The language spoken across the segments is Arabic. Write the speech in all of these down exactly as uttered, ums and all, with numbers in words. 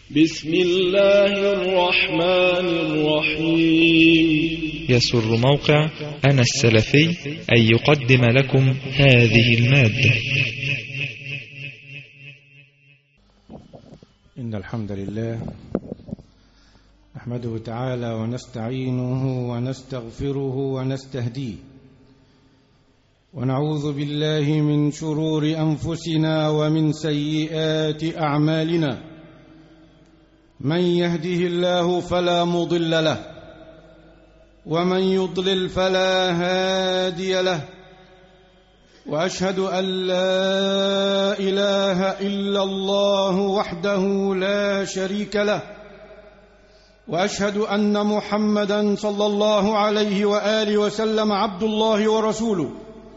بسم الله الرحمن الرحيم. يسر موقع أنا السلفي أن يقدم لكم هذه المادة. إن الحمد لله نحمده تعالى ونستعينه ونستغفره ونستهديه، ونعوذ بالله من شرور أنفسنا ومن سيئات أعمالنا. من يهده الله فلا مضل له، ومن يضلل فلا هادي له، وأشهد أن لا إله إلا الله وحده لا شريك له، وأشهد أن محمدًا صلى الله عليه وآله وسلم عبد الله ورسوله.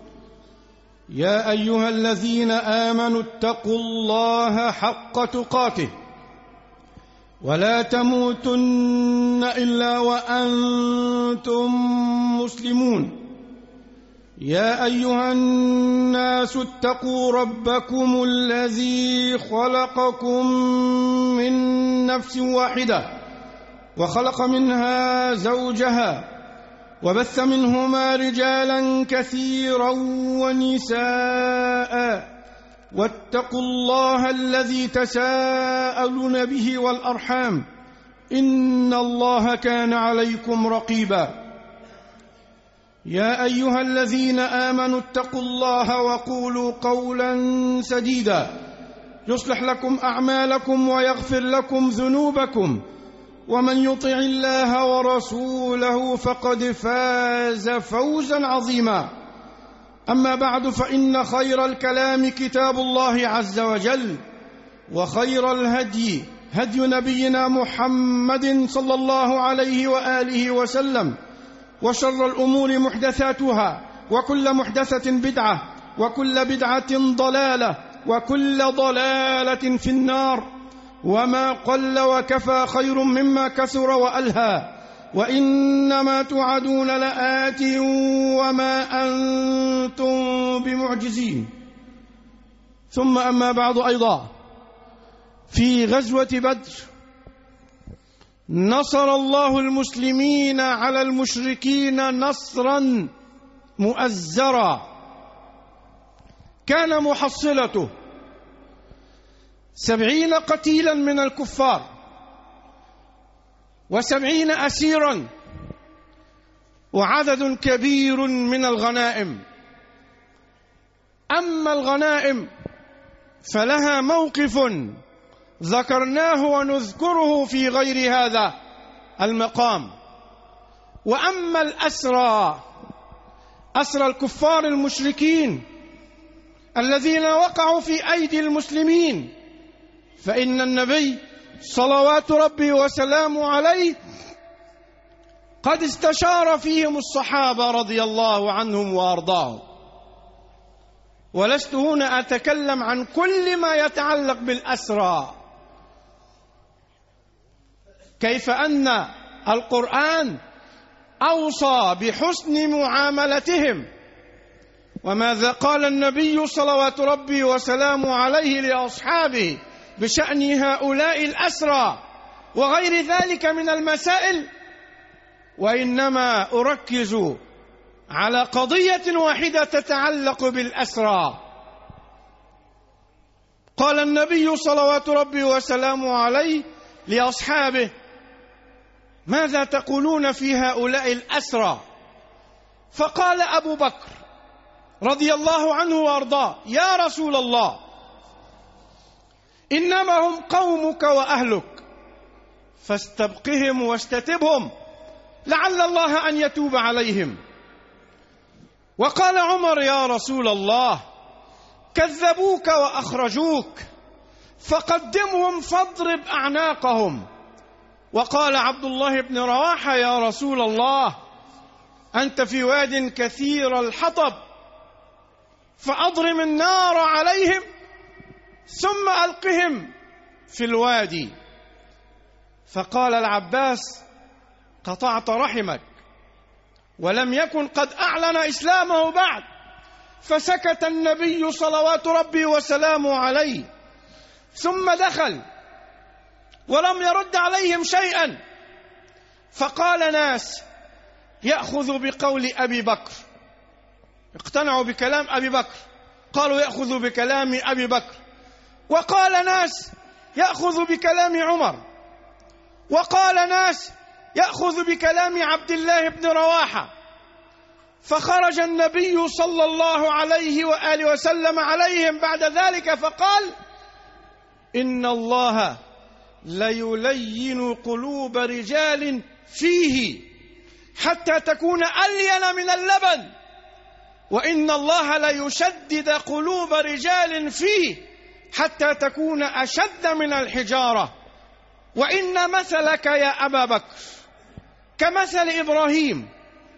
يا أيها الذين آمنوا اتقوا الله حق تقاته ولا تموتن إلا وأنتم مسلمون. يا أيها الناس اتقوا ربكم الذي خلقكم من نفس واحدة وخلق منها زوجها وبث منهما رجالا كثيرا ونساء، واتقوا الله الذي تساءلون به والأرحام، إن الله كان عليكم رقيبا. يا أيها الذين آمنوا اتقوا الله وقولوا قولا سديدا يصلح لكم أعمالكم ويغفر لكم ذنوبكم، ومن يطع الله ورسوله فقد فاز فوزا عظيما. أما بعد، فإن خير الكلام كتاب الله عز وجل، وخير الهدي هدي نبينا محمد صلى الله عليه وآله وسلم، وشر الأمور محدثاتها، وكل محدثة بدعة، وكل بدعة ضلالة، وكل ضلالة في النار. وما قل وكفى خير مما كثر وألهى، وإنما توعدون لآت وما أنتم بمعجزين. ثم أما بعد، أيضا في غزوة بدر نصر الله المسلمين على المشركين نصرا مؤزرا، كان محصلته سبعين قتيلا من الكفار وسبعين أسيرا وعدد كبير من الغنائم. أما الغنائم فلها موقف ذكرناه ونذكره في غير هذا المقام. وأما الأسرى، أسرى الكفار المشركين الذين وقعوا في أيدي المسلمين، فإن النبي صلوات ربي وسلامه عليه قد استشار فيهم الصحابة رضي الله عنهم وأرضاهم. ولست هنا أتكلم عن كل ما يتعلق بالأسرى، كيف أن القرآن أوصى بحسن معاملتهم، وماذا قال النبي صلوات ربي وسلامه عليه لأصحابه بشأن هؤلاء الأسرى وغير ذلك من المسائل. وإنما أركز على قضية واحدة تتعلق بالأسرى. قال النبي صلوات ربي وسلامه عليه لأصحابه: ماذا تقولون في هؤلاء الأسرى؟ فقال أبو بكر رضي الله عنه وأرضاه: يا رسول الله، إنما هم قومك وأهلك، فاستبقهم واستتبهم لعل الله أن يتوب عليهم. وقال عمر: يا رسول الله، كذبوك وأخرجوك، فقدمهم فاضرب أعناقهم. وقال عبد الله بن رواحة: يا رسول الله، أنت في واد كثير الحطب، فأضرم النار عليهم ثم ألقهم في الوادي. فقال العباس: قطعت رحمك، ولم يكن قد أعلن إسلامه بعد. فسكت النبي صلوات ربي وسلامه عليه، ثم دخل ولم يرد عليهم شيئا. فقال ناس يأخذ بقول أبي بكر، اقتنعوا بكلام أبي بكر، قالوا يأخذ بكلام أبي بكر. وقال ناس يأخذ بكلام عمر، وقال ناس يأخذ بكلام عبد الله بن رواحة. فخرج النبي صلى الله عليه وآله وسلم عليهم بعد ذلك فقال: إن الله ليلين قلوب رجال فيه حتى تكون ألين من اللبن، وإن الله ليشدد قلوب رجال فيه حتى تكون أشد من الحجارة، وإن مثلك يا أبا بكر كمثل إبراهيم.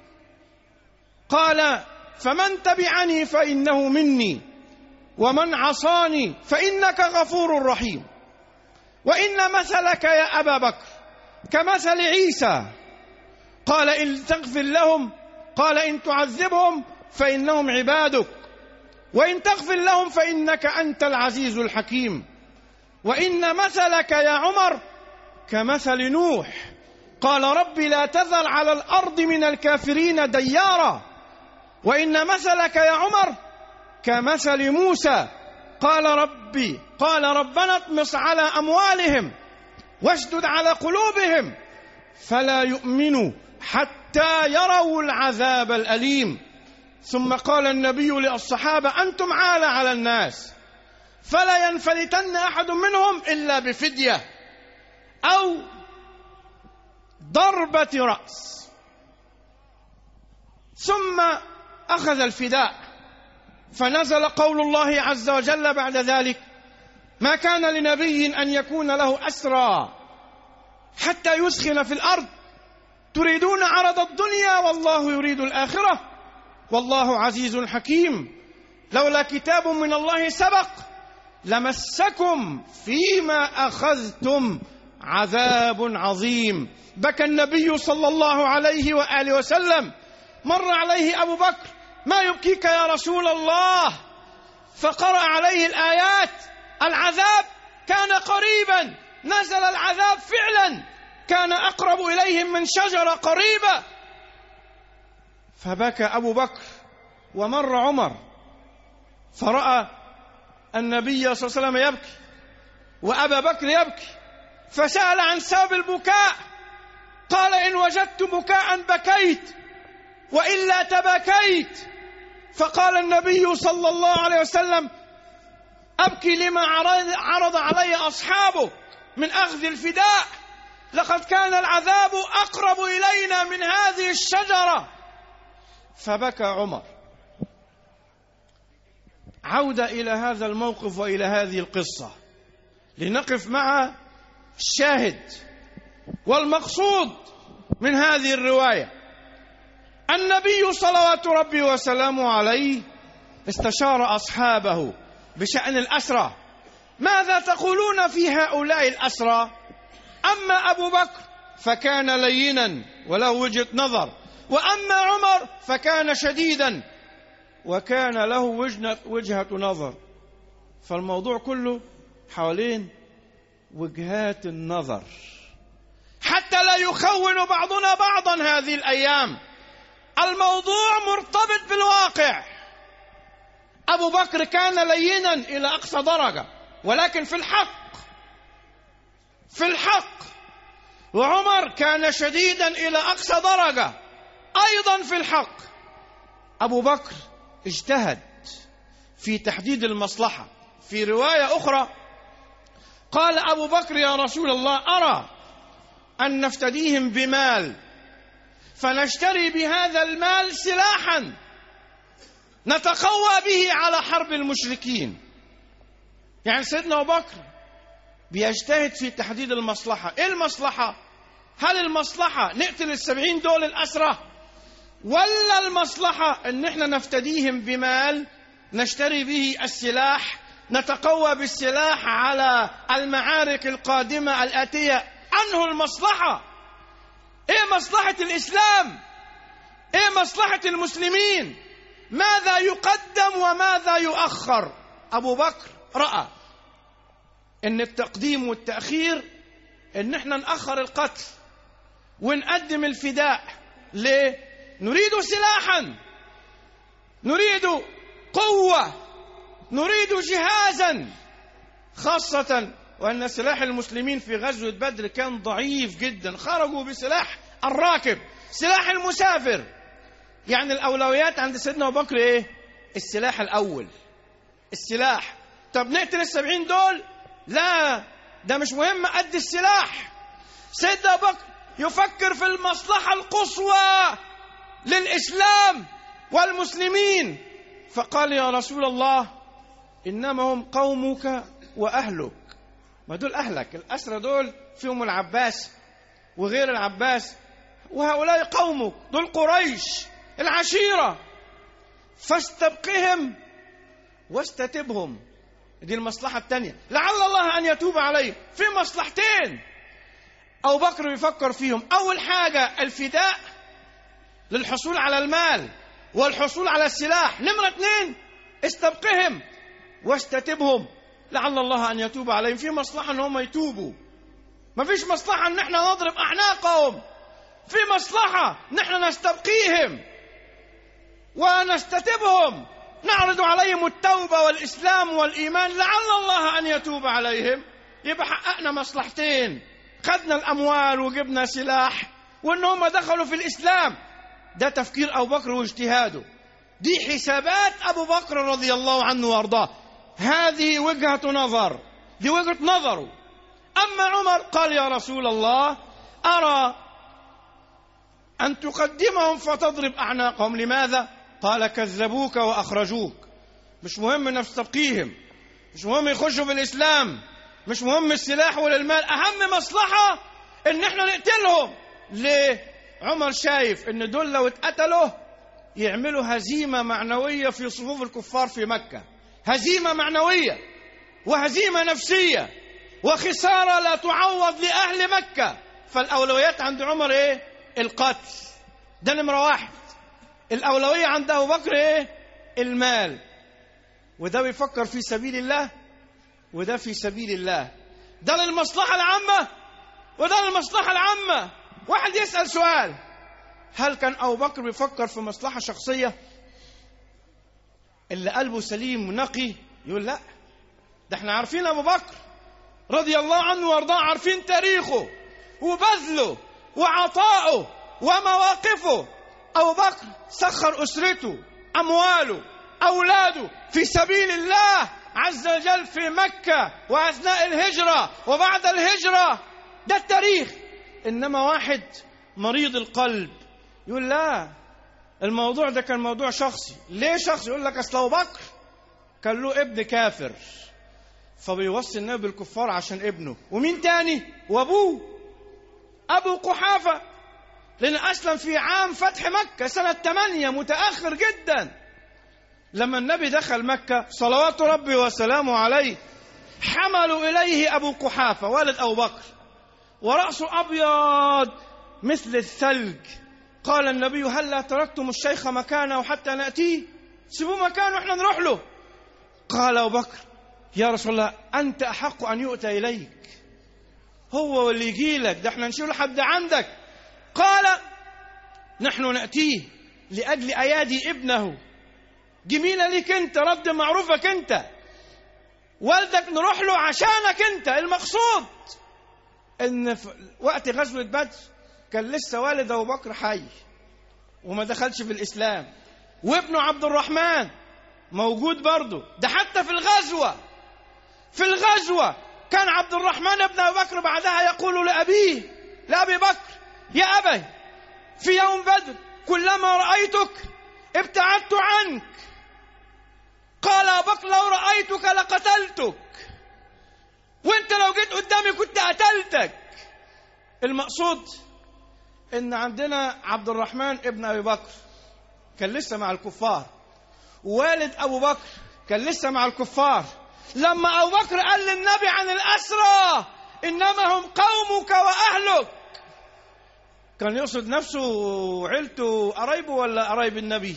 قال: فمن تبعني فإنه مني، ومن عصاني فإنك غفور رحيم. وإن مثلك يا أبا بكر كمثل عيسى. قال: إن تغفر لهم، قال: إن تعذبهم فإنهم عبادك، وإن تغفر لهم فإنك أنت العزيز الحكيم. وإن مثلك يا عمر كمثل نوح. قال: رب لا تذر على الأرض من الكافرين ديارا. وإن مثلك يا عمر كمثل موسى. قال ربي قال ربنا اطمس على أموالهم واشدد على قلوبهم فلا يؤمنوا حتى يروا العذاب الأليم. ثم قال النبي للصحابة: أنتم عالة على الناس، فلا ينفلتن أحد منهم إلا بفدية أو ضربة رأس. ثم أخذ الفداء، فنزل قول الله عز وجل بعد ذلك: ما كان لنبي أن يكون له أسرى حتى يسخن في الأرض تريدون عرض الدنيا والله يريد الآخرة والله عزيز حكيم. لولا كتاب من الله سبق لمسكم فيما أخذتم عذاب عظيم. بكى النبي صلى الله عليه وآله وسلم. مر عليه أبو بكر: ما يبكيك يا رسول الله؟ فقرأ عليه الآيات. العذاب كان قريبا، نزل العذاب فعلا، كان أقرب إليهم من شجرة قريبة. فبكى أبو بكر. ومر عمر فرأى النبي صلى الله عليه وسلم يبكي وأبا بكر يبكي، فسأل عن سبب البكاء. قال: إن وجدت بكاء بكيت وإلا تبكيت. فقال النبي صلى الله عليه وسلم: أبكي لما عرض علي أصحابه من أخذ الفداء، لقد كان العذاب أقرب إلينا من هذه الشجرة. فبكى عمر. عودة إلى هذا الموقف وإلى هذه القصة لنقف مع الشاهد والمقصود من هذه الرواية. النبي صلوات ربي وسلامه عليه استشار أصحابه بشأن الأسرى: ماذا تقولون في هؤلاء الأسرى؟ أما أبو بكر فكان لينا وله وجهة نظر، وأما عمر فكان شديدا وكان له وجهة نظر. فالموضوع كله حوالين وجهات النظر، حتى لا يخون بعضنا بعضا هذه الأيام. الموضوع مرتبط بالواقع. أبو بكر كان لينا إلى أقصى درجة، ولكن في الحق في الحق وعمر كان شديدا إلى أقصى درجة أيضا في الحق. أبو بكر اجتهد في تحديد المصلحة. في رواية أخرى قال أبو بكر: يا رسول الله، أرى أن نفتديهم بمال فنشتري بهذا المال سلاحا نتقوى به على حرب المشركين. يعني سيدنا أبو بكر بيجتهد في تحديد المصلحة. إيه المصلحة؟ هل المصلحة نقتل السبعين دول الأسرى، ولا المصلحة أن احنا نفتديهم بمال نشتري به السلاح نتقوى بالسلاح على المعارك القادمة الآتية؟ أنه المصلحة إيه؟ مصلحة الإسلام؟ إيه مصلحة المسلمين؟ ماذا يقدم وماذا يؤخر؟ أبو بكر رأى أن التقديم والتأخير ان احنا نأخر القتل ونقدم الفداء. ليه؟ نريد سلاحا، نريد قوة، نريد جهازا، خاصة وأن سلاح المسلمين في غزوة بدر كان ضعيف جدا. خرجوا بسلاح الراكب، سلاح المسافر. يعني الأولويات عند سيدنا أبو بكر إيه؟ السلاح الأول، السلاح. طب نقتل السبعين دول؟ لا، ده مش مهم قد السلاح. سيدنا أبو بكر يفكر في المصلحة القصوى للإسلام والمسلمين، فقال يا رسول الله إنما هم قومك وأهلك. ما دول أهلك، الأسرى دول فيهم العباس وغير العباس، وهؤلاء قومك، دول قريش العشيرة، فاستبقهم واستتبهم. دي المصلحة الثانية، لعل الله أن يتوب عليهم. في مصلحتين أبو بكر بيفكر فيهم. أول حاجة الفداء للحصول على المال والحصول على السلاح. نمرة اثنين استبقهم واستتبهم، لعل الله أن يتوب عليهم. في مصلحة أن هم يتوبوا، ما فيش مصلحة أن احنا نضرب أعناقهم. في مصلحة نحن نستبقيهم ونستتبهم، نعرض عليهم التوبة والإسلام والإيمان، لعل الله أن يتوب عليهم. يبقى حققنا مصلحتين، خدنا الأموال وجبنا سلاح، وإن هم دخلوا في الإسلام. ده تفكير أبو بكر واجتهاده، دي حسابات أبو بكر رضي الله عنه وأرضاه. هذه وجهة نظر، دي وجهة نظره. أما عمر قال يا رسول الله أرى أن تقدمهم فتضرب أعناقهم. لماذا؟ قال كذبوك وأخرجوك. مش مهم نستبقيهم، مش مهم يخشوا في الإسلام، مش مهم السلاح ولا المال، أهم مصلحة إن احنا نقتلهم. ليه؟ عمر شايف إن دول لو اتقتلوا يعملوا هزيمة معنوية في صفوف الكفار في مكة، هزيمة معنوية وهزيمة نفسية وخسارة لا تعوض لأهل مكة. فالأولويات عند عمر إيه؟ القتل، ده نمرة واحد. الأولوية عند أبو بكر إيه؟ المال. وده بيفكر في سبيل الله وده في سبيل الله، ده للمصلحة العامة وده للمصلحة العامة. واحد يسأل سؤال، هل كان أبو بكر بيفكر في مصلحة شخصية؟ اللي قلبه سليم ونقي يقول لا. ده احنا عارفين أبو بكر رضي الله عنه وارضاه، عارفين تاريخه وبذله وعطائه ومواقفه. أبو بكر سخر أسرته، أمواله، أولاده في سبيل الله عز وجل في مكة وأثناء الهجرة وبعد الهجرة. ده التاريخ. إنما واحد مريض القلب يقول لا، الموضوع ده كان موضوع شخصي. ليه شخصي؟ يقول لك أصل أبو بكر كان له ابن كافر فبيوصي النبي بالكفار عشان ابنه. ومين تاني؟ وأبوه أبو قحافة، لأن أسلم في عام فتح مكة سنة ثمانية، متأخر جدا. لما النبي دخل مكة صلوات ربي وسلامه عليه حملوا إليه أبو قحافة والد أبو بكر ورأسه أبيض مثل الثلج. قال النبي هل لا تركتم الشيخ مكانه حتى نأتيه؟ سيبوه مكانه احنا نروح له. قال أبو بكر يا رسول الله أنت أحق أن يؤتى إليك، هو واللي يجي لك، ده احنا نشيله لحد عندك. قال نحن نأتيه لأجل أيادي ابنه، جميلة ليك انت، رد معروفك انت، والدك نروح له عشانك انت. المقصود ان في وقت غزوة بدر كان لسه والد أبو بكر حي وما دخلش في الإسلام، وابنه عبد الرحمن موجود برضه. ده حتى في الغزوة في الغزوة كان عبد الرحمن ابن أبي بكر بعدها يقول لأبيه لأبي بكر يا أبي في يوم بدر كلما رأيتك ابتعدت عنك. قال أبو بكر لو رأيتك لقتلتك، وانت لو جيت قدامي كنت قتلتك. المقصود ان عندنا عبد الرحمن ابن أبي بكر كان لسه مع الكفار، والد أبو بكر كان لسه مع الكفار. لما أبو بكر قال للنبي عن الأسرى إنما هم قومك وأهلك، كان يقصد نفسه وعيلته قرايبه ولا قرايب النبي؟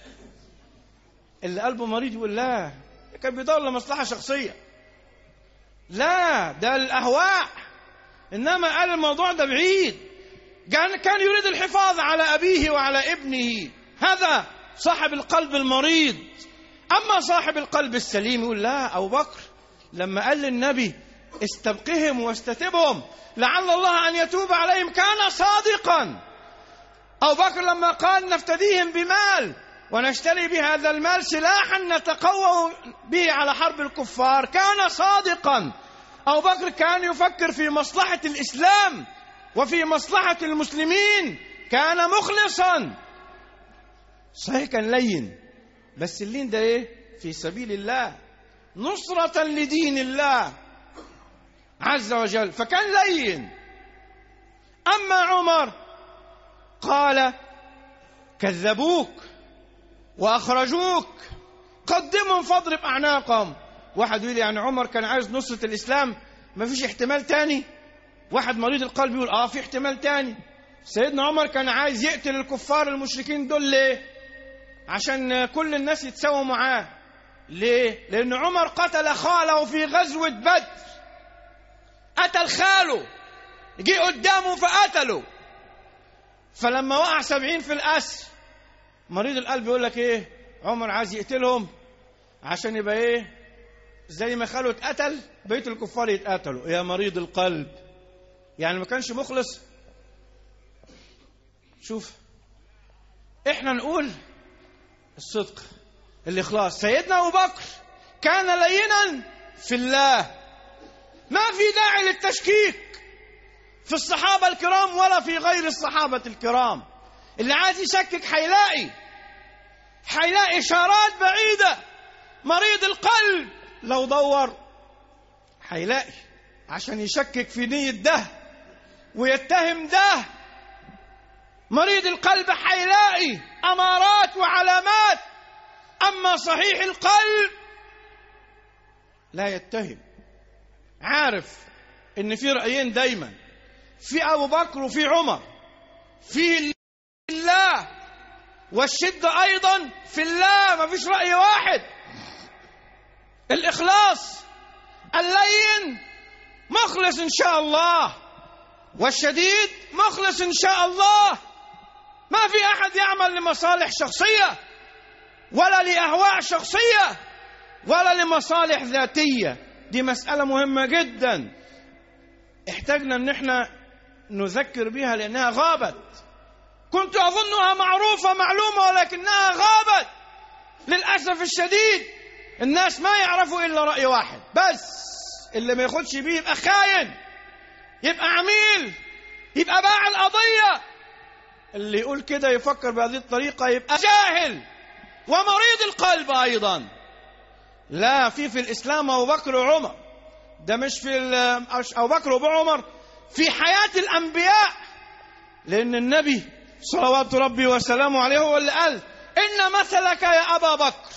اللي قلبه مريض يقول لا، كان بيدور لمصلحة شخصية. لا، ده الأهواء إنما قال الموضوع ده بعيد، كان يريد الحفاظ على أبيه وعلى ابنه. هذا صاحب القلب المريض. أما صاحب القلب السليم يقول لا، أبو بكر لما قال للنبي استبقهم واستتبهم لعل الله أن يتوب عليهم كان صادقا. أبو بكر لما قال نفتديهم بمال ونشتري بهذا المال سلاحا نتقوى به على حرب الكفار كان صادقا. أبو بكر كان يفكر في مصلحة الإسلام وفي مصلحة المسلمين، كان مخلصا. صحيح كان لين، بس اللين ده ايه؟ في سبيل الله، نصرة لدين الله عز وجل، فكان لين. أما عمر قال كذبوك وأخرجوك قدمهم فاضرب أعناقهم. واحد يقول يعني عمر كان عايز نصرة الإسلام، ما فيش احتمال تاني؟ واحد مريض القلب يقول آه في احتمال تاني. سيدنا عمر كان عايز يقتل الكفار المشركين دول ليه؟ عشان كل الناس يتساووا معاه. ليه؟ لأن عمر قتل خاله في غزوة بدر، قتل خاله، جه قدامه فقتله. فلما وقع سبعين في الأسر، مريض القلب يقول لك ايه؟ عمر عايز يقتلهم عشان يبقى ايه؟ زي ما خاله اتقتل بقية الكفار يتقتلوا. يا مريض القلب، يعني ما كانش مخلص. شوف، احنا نقول الصدق، الإخلاص. سيدنا أبو بكر كان لينا في الله، ما في داعي للتشكيك في الصحابة الكرام ولا في غير الصحابة الكرام. اللي عايز يشكك حيلاقي حيلاقي إشارات بعيدة. مريض القلب لو دور حيلاقي عشان يشكك في نية ده ويتهم ده. مريض القلب حيلاقي أمارات وعلامات. أما صحيح القلب لا يتهم، عارف إن في رأيين دايما، في أبو بكر وفي عمر، في الله والشدة أيضا في الله، ما فيش رأي واحد. الإخلاص اللين مخلص إن شاء الله، والشديد مخلص إن شاء الله. ما في أحد يعمل لمصالح شخصية ولا لأهواء شخصية ولا لمصالح ذاتية. دي مسألة مهمة جدا احتاجنا ان احنا نذكر بها لأنها غابت. كنت أظنها معروفة معلومة ولكنها غابت للأسف الشديد. الناس ما يعرفوا إلا رأي واحد بس، اللي ما ياخدش بيه يبقى خاين، يبقى عميل، يبقى باع القضية. اللي يقول كده يفكر بهذه الطريقة يبقى جاهل ومريض القلب أيضا. لا، في في الإسلام أبو بكر وعمر، ده مش في أبو بكر وعمر في حياة الأنبياء، لأن النبي صلوات ربي وسلامه عليه هو اللي قال إن مثلك يا أبا بكر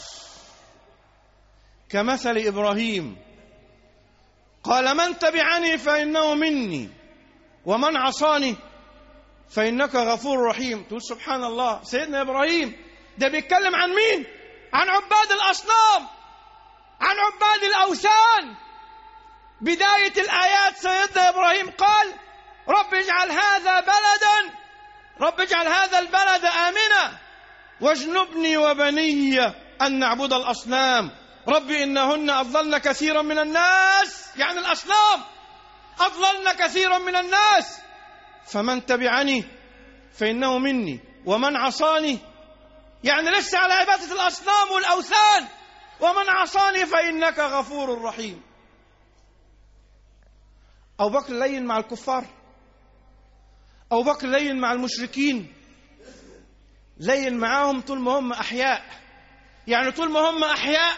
كمثل إبراهيم قال من تبعني فإنه مني ومن عصاني فإنك غفور رحيم. تقول سبحان الله، سيدنا إبراهيم ده بيتكلم عن مين؟ عن عباد الأصنام، عن عباد الأوثان. بداية الآيات سيدنا إبراهيم قال رب اجعل هذا بلدا رب اجعل هذا البلد آمنا واجنبني وبني أن نعبد الأصنام رب إنهن أضلن كثيرا من الناس، يعني الأصنام أضللن كثيرا من الناس، فمن تبعني فإنه مني ومن عصاني، يعني لسه على عبادة الأصنام والأوثان، ومن عصاني فإنك غفور رحيم. أبو بكر لين مع الكفار، أبو بكر لين مع المشركين، لين معاهم طول ما هم أحياء، يعني طول ما هم أحياء.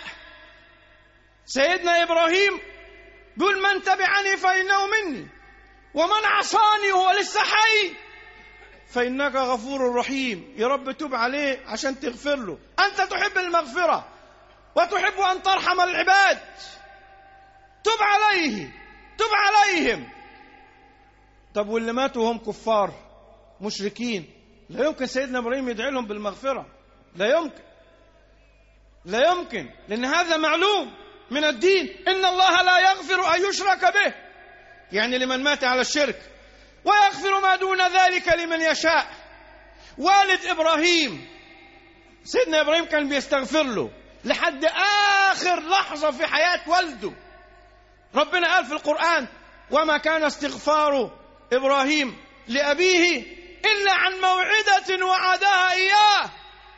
سيدنا إبراهيم بيقول من تبعني فإنه مني ومن عصاني وهو لسه حي فإنك غفور رحيم. يا رب توب عليه عشان تغفر له، أنت تحب المغفرة وتحب أن ترحم العباد، توب عليه، توب عليهم. طب واللي ماتوا هم كفار مشركين، لا يمكن سيدنا إبراهيم يدعي لهم بالمغفرة، لا يمكن، لا يمكن، لأن هذا معلوم من الدين، إن الله لا يغفر أن يشرك به يعني لمن مات على الشرك، ويغفر ما دون ذلك لمن يشاء. والد إبراهيم، سيدنا إبراهيم كان بيستغفر له لحد آخر لحظة في حياة والده. ربنا قال في القرآن: وما كان استغفار إبراهيم لأبيه إلا عن موعدة وعدها إياه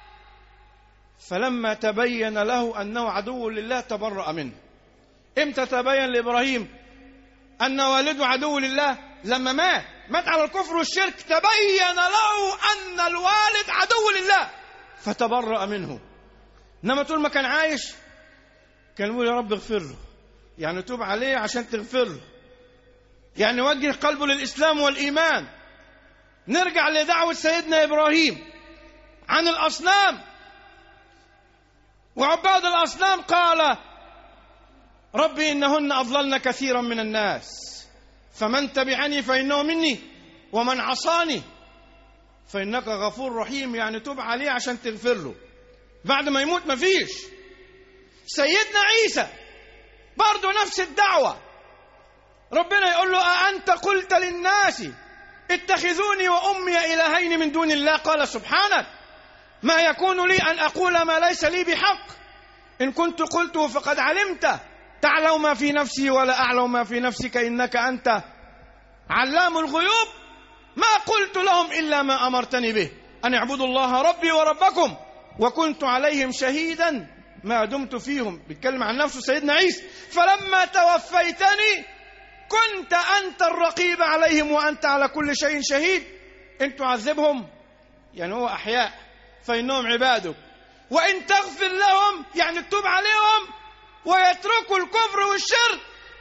فلما تبين له أنه عدو لله تبرأ منه. إمتى تبين لإبراهيم أن والده عدو لله؟ لما مات مات على الكفر والشرك، تبين له أن الوالد عدو لله فتبرأ منه. إنما طول ما كان عايش كان يقول: يا رب اغفر له، يعني توب عليه عشان تغفر له، يعني وجه قلبه للإسلام والإيمان. نرجع لدعوة سيدنا إبراهيم عن الأصنام وعباد الأصنام. قال: ربي إنهن أضللن كثيرا من الناس فمن تبعني فإنه مني ومن عصاني فإنك غفور رحيم. يعني توب عليه عشان تغفر له بعد ما يموت. ما فيش. سيدنا عيسى برضو نفس الدعوة. ربنا يقول له: أأنت قلت للناس اتخذوني وأمي إلهين من دون الله؟ قال: سبحانك ما يكون لي أن أقول ما ليس لي بحق، إن كنت قلته فقد علمته، تعلم ما في نفسي ولا أعلم ما في نفسك، إنك أنت علام الغيوب. ما قلت لهم إلا ما أمرتني به أن اعبدوا الله ربي وربكم وكنت عليهم شهيدا ما دمت فيهم. بيتكلم عن نفسه سيدنا عيسى: فلما توفيتني كنت أنت الرقيب عليهم وأنت على كل شيء شهيد. إن تعذبهم يعني هو أحياء فإنهم عبادك، وإن تغفر لهم يعني تتوب عليهم ويتركوا الكفر والشرك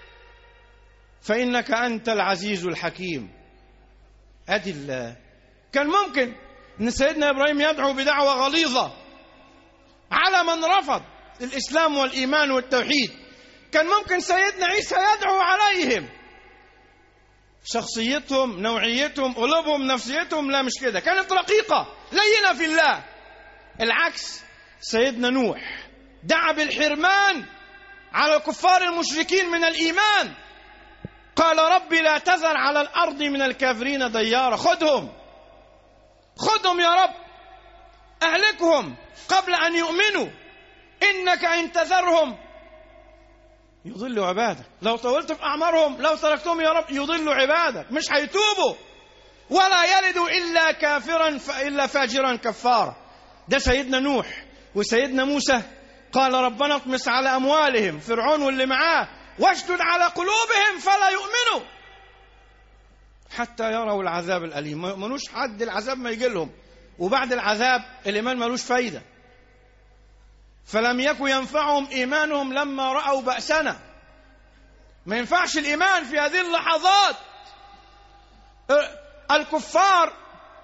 فإنك أنت العزيز الحكيم. أدي الله. كان ممكن أن سيدنا إبراهيم يدعو بدعوة غليظة على من رفض الإسلام والإيمان والتوحيد. كان ممكن سيدنا عيسى يدعو عليهم. شخصيتهم، نوعيتهم، قلوبهم، نفسيتهم لا مش كده، كانت رقيقة لينة في الله. العكس، سيدنا نوح دعا بالحرمان على الكفار المشركين من الإيمان. قال: ربي لا تذر على الأرض من الكافرين ديارا. خذهم خذهم يا رب، أهلكهم قبل أن يؤمنوا، إنك إن تذرهم يضلوا عبادك. لو طولت في أعمارهم، لو تركتهم يا رب يضلوا عبادك، مش هيتوبوا ولا يلدوا إلا كافرا إلا فاجرا كفارا. ده سيدنا نوح. وسيدنا موسى قال: ربنا اطمس على أموالهم، فرعون واللي معاه، واشدد على قلوبهم فلا يؤمنوا حتى يروا العذاب الأليم. ما يؤمنوش حد العذاب ما يجي لهم، وبعد العذاب الإيمان ملوش فايدة. فلم يكن ينفعهم إيمانهم لما رأوا بأسنا. ما ينفعش الإيمان في هذه اللحظات. الكفار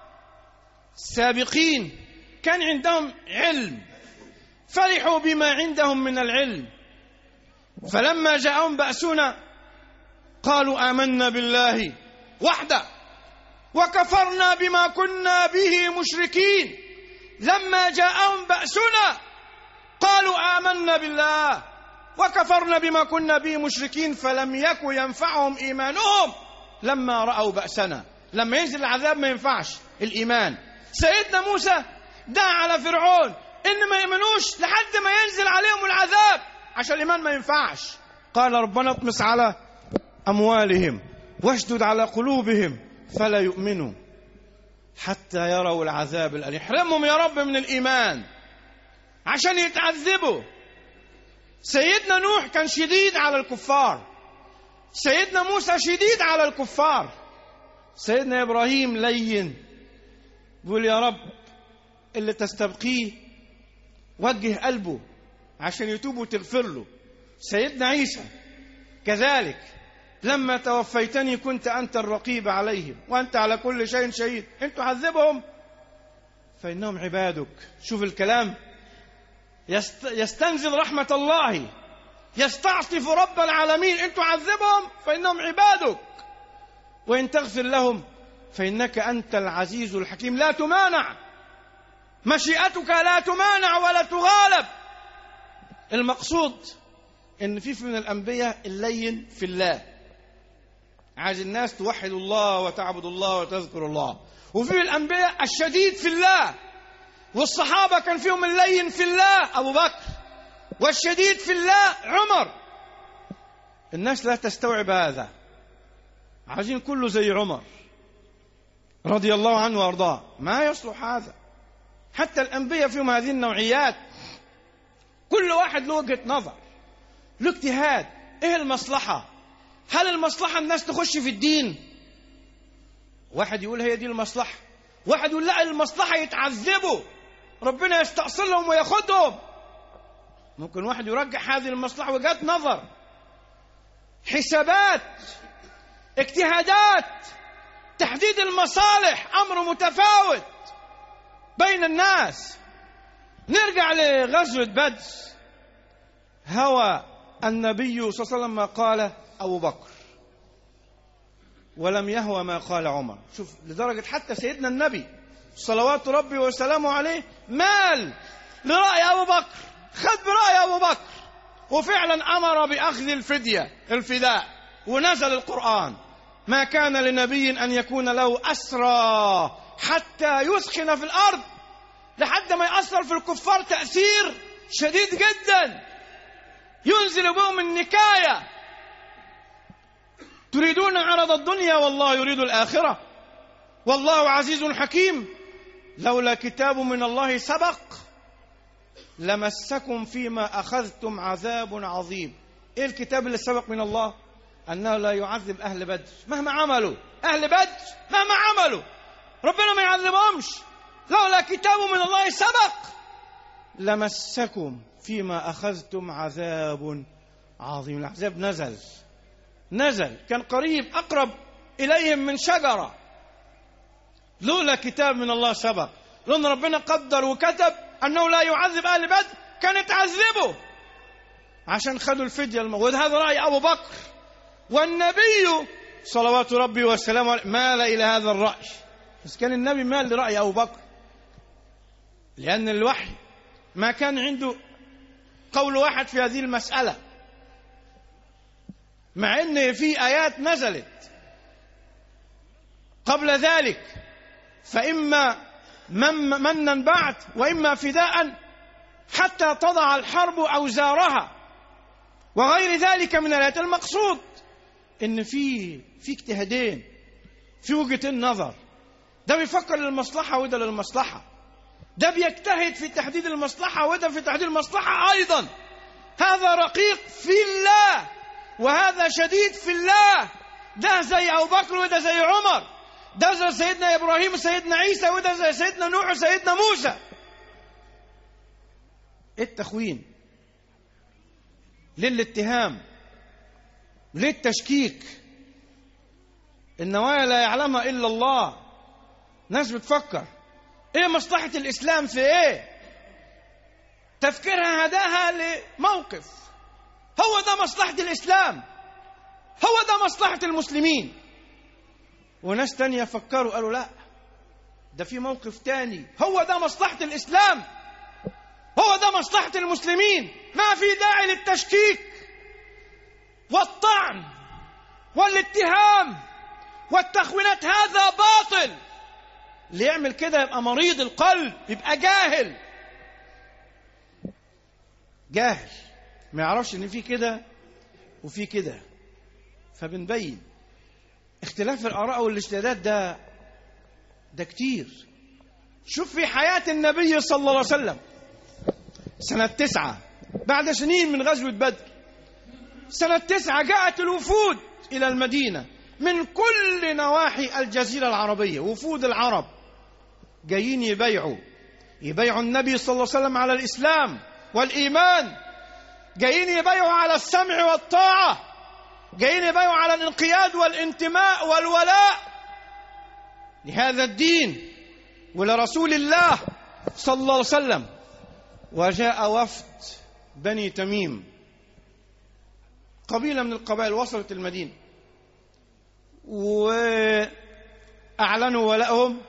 السابقين كان عندهم علم، فرحوا بما عندهم من العلم، فلما جاءهم بأسنا قالوا آمنا بالله وحده وكفرنا بما كنا به مشركين. لما جاءهم بأسنا قالوا آمنا بالله وكفرنا بما كنا به مشركين فلم يكن ينفعهم إيمانهم لما رأوا بأسنا. لما ينزل العذاب ما ينفعش الإيمان. سيدنا موسى دعا على فرعون إن ما يؤمنوش لحد ما ينزل عليهم العذاب عشان الإيمان ما ينفعش. قال: ربنا اطمس على أموالهم واشدد على قلوبهم فلا يؤمنوا حتى يروا العذاب الأليم. احرمهم يا رب من الإيمان عشان يتعذبوا. سيدنا نوح كان شديد على الكفار، سيدنا موسى شديد على الكفار، سيدنا إبراهيم لين، بيقول: يا رب اللي تستبقيه وجه قلبه عشان يتوب وتغفر له. سيدنا عيسى كذلك: لما توفيتني كنت أنت الرقيب عليهم وأنت على كل شيء شهيد، إن تعذبهم فإنهم عبادك. شوف الكلام، يستنزل رحمة الله، يستعطف رب العالمين. إن تعذبهم فإنهم عبادك وإن تغفر لهم فإنك أنت العزيز الحكيم. لا تمانع مشيئتك، لا تمانع ولا تغالب. المقصود إن في من الأنبياء اللين في الله، عايز الناس توحد الله وتعبد الله وتذكر الله. وفي الأنبياء الشديد في الله، والصحابة كان فيهم اللين في الله أبو بكر، والشديد في الله عمر. الناس لا تستوعب هذا، عايزين كله زي عمر رضي الله عنه وارضاه. ما يصلح هذا. حتى الأنبياء فيهم هذه النوعيات، كل واحد له وجهة نظر، له اجتهاد. ايه المصلحة؟ هل المصلحة الناس تخش في الدين؟ واحد يقول هي دي المصلحة، واحد يقول لا المصلحة يتعذبوا ربنا يستأصلهم وياخدهم. ممكن واحد يرجح هذه المصلحة وجهات نظر، حسابات، اجتهادات، تحديد المصالح، أمر متفاوت بين الناس. نرجع لغزوة بدر. هوى النبي صلى الله عليه وسلم ما قال أبو بكر، ولم يهوى ما قال عمر. شوف لدرجة حتى سيدنا النبي صلوات ربي وسلامه عليه مال لرأي أبو بكر، خد برأي أبو بكر، وفعلا أمر بأخذ الفدية الفداء، ونزل القرآن: ما كان لنبي أن يكون له أسرى حتى يثخن في الأرض، لحد ما يأثر في الكفار تأثير شديد جدا، ينزل بهم النكاية. تريدون عرض الدنيا والله يريد الآخرة والله عزيز حكيم. لولا كتاب من الله سبق لمسكم فيما أخذتم عذاب عظيم. إيه الكتاب اللي سبق من الله؟ أنه لا يعذب أهل بدر مهما عملوا. أهل بدر مهما عملوا ربنا ما يعذبهمش. لولا كتاب من الله سبق لمسكم فيما أخذتم عذاب عظيم. العذاب نزل نزل كان قريب، أقرب إليهم من شجرة. لولا كتاب من الله سبق، لأن ربنا قدر وكتب أنه لا يعذب أهل بدر كان يتعذبوا عشان خدوا الفدية الموت. هذا رأي أبو بكر، والنبي صلوات ربي وسلامه عليه مال إلى هذا الرأي. بس كان النبي مال لرأي أبو بكر، لأن الوحي ما كان عنده قول واحد في هذه المسألة، مع أن في آيات نزلت قبل ذلك: فإما منا بعد وإما فداء حتى تضع الحرب أوزارها، وغير ذلك من الآيات. المقصود إن في في اجتهادين، في وجهة النظر، ده بيفكر للمصلحة وده للمصلحة، ده بيجتهد في تحديد المصلحة وده في تحديد المصلحة أيضا. هذا رقيق في الله وهذا شديد في الله. ده زي أبو بكر وده زي عمر، ده زي سيدنا إبراهيم وسيدنا عيسى وده زي سيدنا نوح وسيدنا موسى. التخوين للاتهام، للتشكيك، النوايا لا يعلمها إلا الله. ناس بتفكر إيه مصلحة الإسلام في إيه، تفكيرها هداها لموقف. هو ده مصلحة الإسلام، هو ده مصلحة المسلمين. وناس تانية فكروا قالوا لا، ده في موقف تاني، هو ده مصلحة الإسلام، هو ده مصلحة المسلمين. ما في داعي للتشكيك والطعن والاتهام والتخوينات، هذا باطل. اللي يعمل كده يبقى مريض القلب، يبقى جاهل جاهل ما يعرفش ان في كده وفي كده. فبنبين اختلاف الآراء والاجتهادات ده ده كتير. شوف في حياة النبي صلى الله عليه وسلم سنة تسعة بعد سنين من غزوة بدر، سنة تسعة جاءت الوفود إلى المدينة من كل نواحي الجزيرة العربية. وفود العرب جايين يبايعوا يبايعوا النبي صلى الله عليه وسلم على الإسلام والإيمان، جايين يبايعوا على السمع والطاعة، جايين يبايعوا على الانقياد والانتماء والولاء لهذا الدين ولرسول الله صلى الله عليه وسلم. وجاء وفد بني تميم، قبيلة من القبائل، وصلت المدينة وأعلنوا ولائهم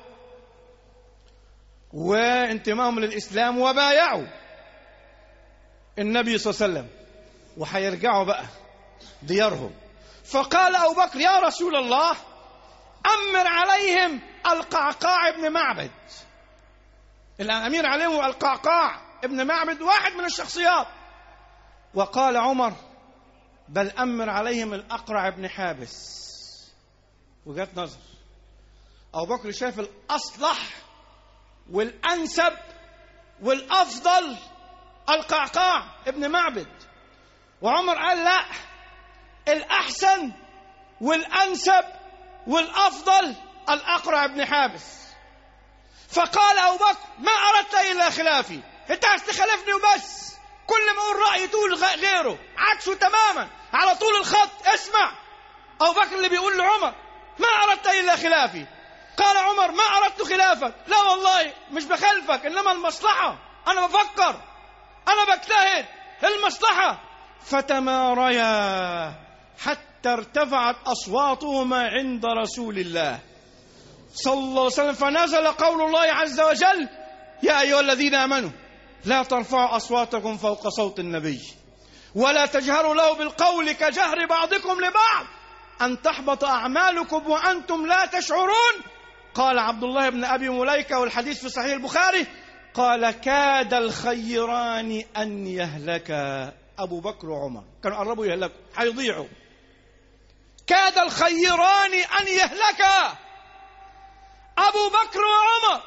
وانتمائهم للإسلام وبايعوا النبي صلى الله عليه وسلم، وحيرجعوا بقى ديارهم. فقال أبو بكر يا رسول الله أمر عليهم القعقاع ابن معبد. الأمير عليهم القعقاع ابن معبد واحد من الشخصيات. وقال عمر بل أمر عليهم الأقرع ابن حابس. وجات نظر أبو بكر شاف الأصلح والأنسب والأفضل القعقاع ابن معبد، وعمر قال لا، الأحسن والأنسب والأفضل الأقرع ابن حابس. فقال أبو بكر ما أردت إلا خلافي، أنت عايز تخالفني وبس، كل ما أقول رأي تقول غيره عكسه تماما على طول الخط. اسمع أبو بكر اللي بيقول لعمر ما أردت إلا خلافي. قال عمر ما أردت خلافك، لا والله مش بخلفك، إنما المصلحة، أنا بفكر، أنا بجتهد، المصلحة. فتماريا حتى ارتفعت أصواتهما عند رسول الله صلى الله عليه وسلم، فنزل قول الله عز وجل يا أيها الذين آمنوا لا ترفعوا أصواتكم فوق صوت النبي ولا تجهروا له بالقول كجهر بعضكم لبعض أن تحبط أعمالكم وأنتم لا تشعرون. قال عبد الله بن أبي مليكة والحديث في صحيح البخاري قال كاد الخيران أن يهلكا. أبو بكر وعمر كانوا قربوا يهلكوا، حيضيعوا. كاد الخيران أن يهلكا أبو بكر وعمر.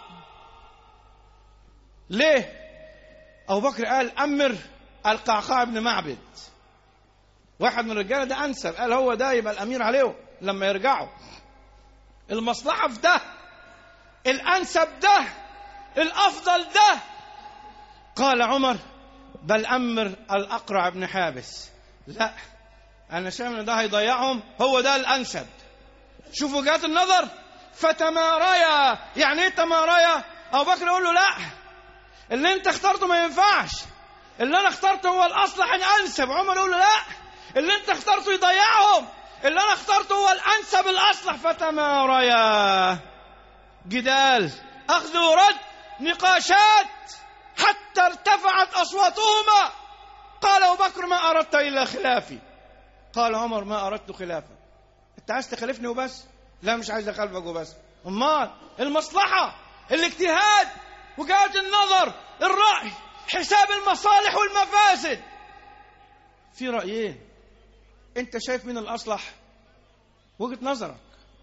ليه؟ أبو بكر قال أمر القعقاع بن معبد، واحد من الرجال ده أنسب، قال هو ده يبقى الأمير عليه لما يرجعوا، المصلحة في ده، الأنسب ده، الأفضل ده. قال عمر بل أمر الأقرع بن حابس، لا أنا شايف إن ده هيضيعهم، هو ده الأنسب. شوفوا جهات النظر. فتماريا، يعني إيه تماريا؟ أبو بكر يقول له لا، اللي أنت اخترته ما ينفعش، اللي أنا اخترته هو الأصلح الأنسب. عمر يقول له لا، اللي أنت اخترته يضيعهم، اللي أنا اخترته هو الأنسب الأصلح. فتماريا، جدال، أخذ ورد، نقاشات حتى ارتفعت أصواتهما. قال أبو بكر ما أردت إلا خلافي. قال عمر ما أردت خلافك. أنت عايز تخالفني وبس؟ لا مش عايز أخالفك وبس، أمال المصلحة، الاجتهاد، وجهات النظر، الرأي، حساب المصالح والمفاسد. في رأيين، أنت شايف من الأصلح وجهة نظرك،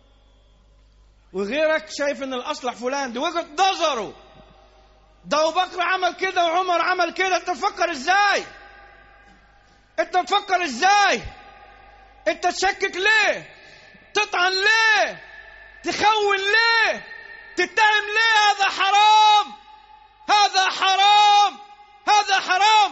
وغيرك شايف ان الأصلح فلان، دي وجهة نظره. ده أبو بكر عمل كده وعمر عمل كده. انت تفكر ازاي؟ انت تفكر ازاي؟ انت تشكك ليه؟ تطعن ليه؟ تخون ليه؟ تتهم ليه؟ هذا حرام، هذا حرام، هذا حرام.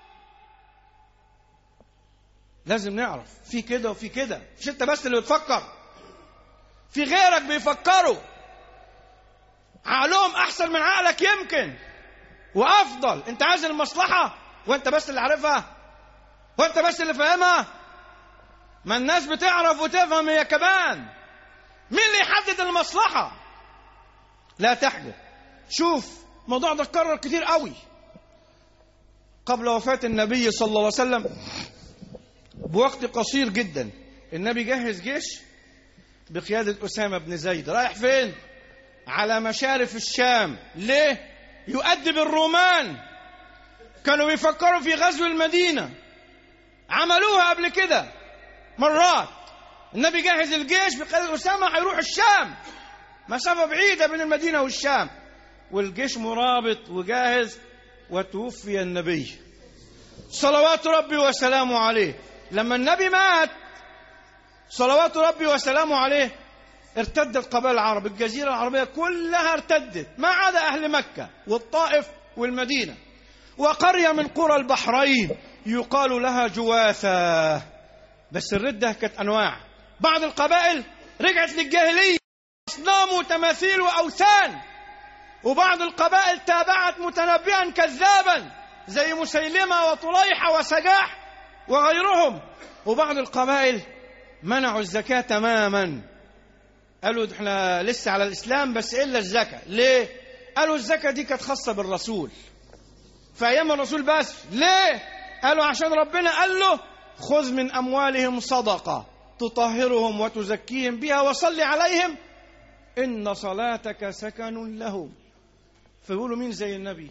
لازم نعرف في كده وفي كده، مش انت بس اللي بتفكر، في غيرك بيفكروا، عقلهم احسن من عقلك يمكن وافضل. انت عايز المصلحة وانت بس اللي عارفها، وانت بس اللي فاهمها. ما الناس بتعرف وتفهم هي كمان. مين اللي يحدد المصلحة؟ لا تحجب. شوف الموضوع ده اتكرر كتير قوي. قبل وفاة النبي صلى الله عليه وسلم بوقت قصير جدا النبي جهز جيش بقيادة أسامة بن زيد. رايح فين؟ على مشارف الشام. ليه؟ يؤدب الرومان. كانوا بيفكروا في غزو المدينة، عملوها قبل كده مرات. النبي جهز الجيش بقيادة أسامة، هيروح الشام، مسافة بعيدة بين المدينة والشام، والجيش مرابط وجاهز. وتوفي النبي صلوات ربي وسلامه عليه. لما النبي مات صلوات ربي وسلامه عليه ارتدت قبائل العرب، الجزيرة العربية كلها ارتدت ما عدا أهل مكة والطائف والمدينة وقرية من قرى البحرين يقال لها جواثة. بس الردة كانت أنواع. بعض القبائل رجعت للجاهلية، أصنام وتماثيل وأوثان، وبعض القبائل تابعت متنبئا كذابا زي مسيلمة وطليحة وسجاح وغيرهم، وبعض القبائل منعوا الزكاة تماما. قالوا احنا لسه على الإسلام بس إلا الزكاة. ليه؟ قالوا الزكاة دي كانت خاصة بالرسول في أيام الرسول بس. ليه؟ قالوا عشان ربنا قال له خذ من أموالهم صدقة تطهرهم وتزكيهم بها وصل عليهم إن صلاتك سكن لهم. فيقولوا مين زي النبي؟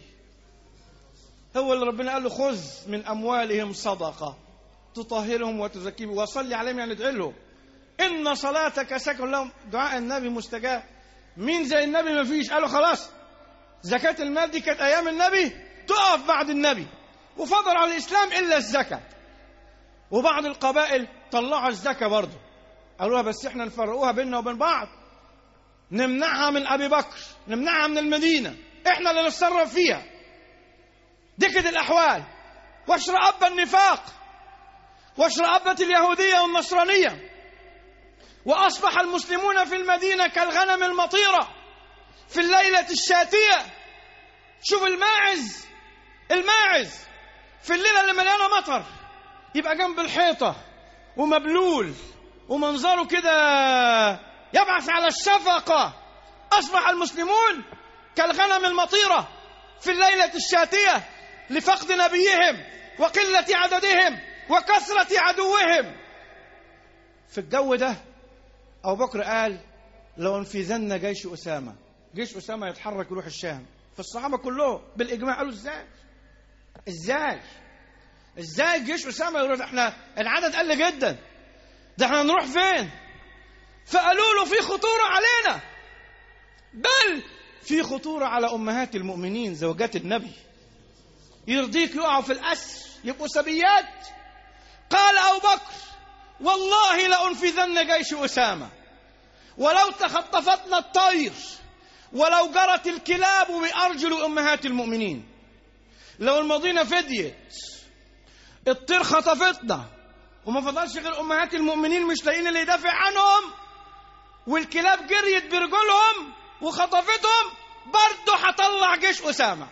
هو اللي ربنا قال له خذ من أموالهم صدقة تطهرهم وتزكيهم وصل عليهم، يعني ادعي لهم إن صلاتك سكن لهم. دعاء النبي مستجاب. مين زي النبي؟ ما فيش. قالوا خلاص زكاة المال دي كانت أيام النبي، تقف بعد النبي، وفضل على الإسلام إلا الزكاة. وبعض القبائل طلعوا الزكاة برضه، قالوها بس احنا نفرقوها بيننا وبين بعض، نمنعها من أبي بكر، نمنعها من المدينة، احنا اللي نتصرف فيها. دكت الأحوال واشرأب النفاق واشرأبت اليهودية والنصرانية، وأصبح المسلمون في المدينة كالغنم المطيرة في الليلة الشاتية. شوف الماعز، الماعز في الليلة اللي مليانة مطر يبقى جنب الحيطة ومبلول ومنظره كده يبعث على الشفقة. أصبح المسلمون كالغنم المطيرة في الليلة الشاتية لفقد نبيهم وقلة عددهم وكثرة عدوهم. في الجو ده أبو بكر قال لو انفذن جيش أسامة، جيش أسامة يتحرك يروح الشام. فالصحابة كلهم بالإجماع قالوا ازاي ازاي ازاي جيش أسامة يروح؟ احنا العدد قل جدا، ده احنا نروح فين؟ فقالوا له في خطورة علينا، بل في خطورة على أمهات المؤمنين زوجات النبي، يرضيك يقعوا في الأسر يبقوا سبيات؟ قال أبو بكر والله لأنفذن جيش أسامة ولو تخطفتنا الطير ولو جرت الكلاب بأرجل أمهات المؤمنين. لو المدينة فديت، الطير خطفتنا وما فضلش غير أمهات المؤمنين مش لاقيين اللي يدافع عنهم، والكلاب جريت برجلهم وخطفتهم، برضه هطلع جيش أسامة.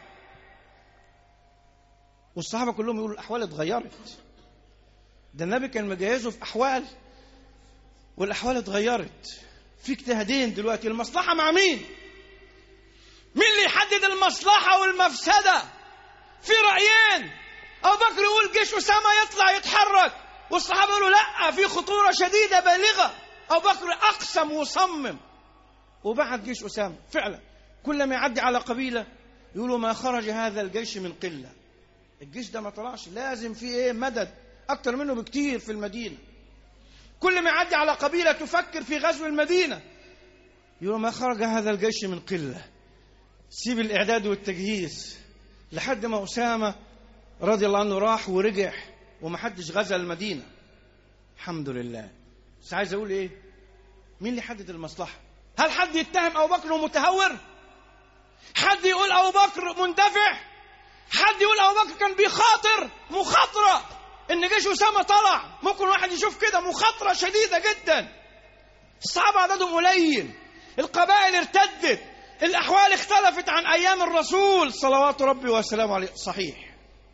والصحابة كلهم يقولوا الأحوال اتغيرت، ده النبي كان مجهزه في أحوال والأحوال اتغيرت. في اجتهادين دلوقتي، المصلحة مع مين؟ مين اللي يحدد المصلحة والمفسدة؟ في رأيين. أبو بكر يقول جيش أسامة يطلع يتحرك، والصحابة يقولوا لا في خطورة شديدة بالغة. أبو بكر أقسم وصمم وبعد جيش أسامة. فعلا كل ما يعدي على قبيلة يقولوا ما خرج هذا الجيش من قلة، الجيش ده ما طلعش، لازم في ايه مدد أكتر منه بكتير في المدينة. كل ما يعدي على قبيلة تفكر في غزو المدينة يقولوا ما خرج هذا الجيش من قلة، سيب الإعداد والتجهيز. لحد ما أسامة رضي الله عنه راح ورجع ومحدش غزا المدينة، الحمد لله. بس عايز أقول إيه؟ مين اللي يحدد المصلحة؟ هل حد يتهم أبو بكر متهور؟ حد يقول أبو بكر مندفع؟ حد يقول أبو بكر كان بيخاطر مخاطرة إن جيش أسامة طلع؟ ممكن واحد يشوف كده مخاطرة شديدة جدا. الصحابة عددهم قليل، القبائل ارتدت، الأحوال اختلفت عن أيام الرسول صلوات ربي وسلامه عليه. صحيح،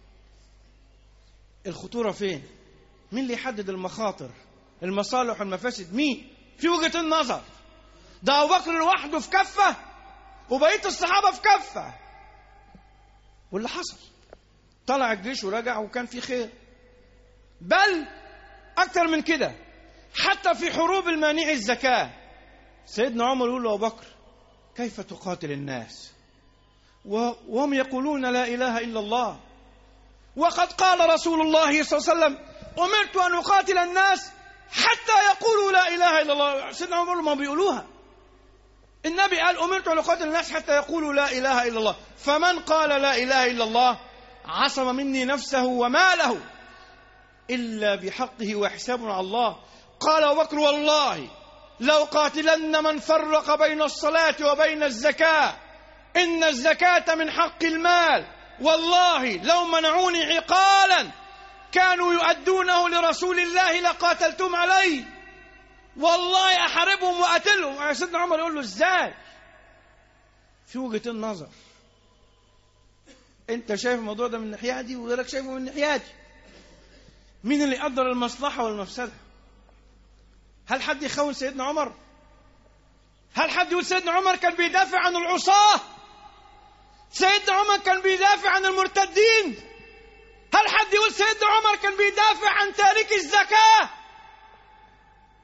الخطورة فين؟ مين اللي يحدد المخاطر المصالح والمفاسد؟ مين؟ في وجهة النظر ده أبو بكر لوحده في كفة وبقية الصحابة في كفة. واللي حصل طلع الجيش ورجع وكان في خير، بل أكثر من كده. حتى في حروب المانع الزكاة سيدنا عمر يقول له أبو بكر كيف تقاتل الناس وهم يقولون لا إله إلا الله، وقد قال رسول الله صلى الله عليه وسلم أمرت أن أقاتل الناس حتى يقولوا لا إله إلا الله. سيدنا عمر ما بيقولوها، النبي قال أمرت أن أقاتل الناس حتى يقولوا لا إله إلا الله، فمن قال لا إله إلا الله عصم مني نفسه وماله إلا بحقه وحساب على الله. قال أبو بكر والله لو قاتلن من فرق بين الصلاة وبين الزكاة، إن الزكاة من حق المال، والله لو منعوني عقالا كانوا يؤدونه لرسول الله لقاتلتم عليه، والله أحاربهم وأقتلهم. سيدنا عمر يقول له إزاي؟ في وجهة النظر، أنت شايف الموضوع ده من الناحية دي وغيرك شايفه من الناحية دي. مين اللي يقدر المصلحة والمفسدة؟ هل حد يخون سيدنا عمر؟ هل حد يقول سيدنا عمر كان بيدافع عن العصاة؟ سيدنا عمر كان بيدافع عن المرتدين؟ هل حد يقول سيدنا عمر كان بيدافع عن تارك الزكاة؟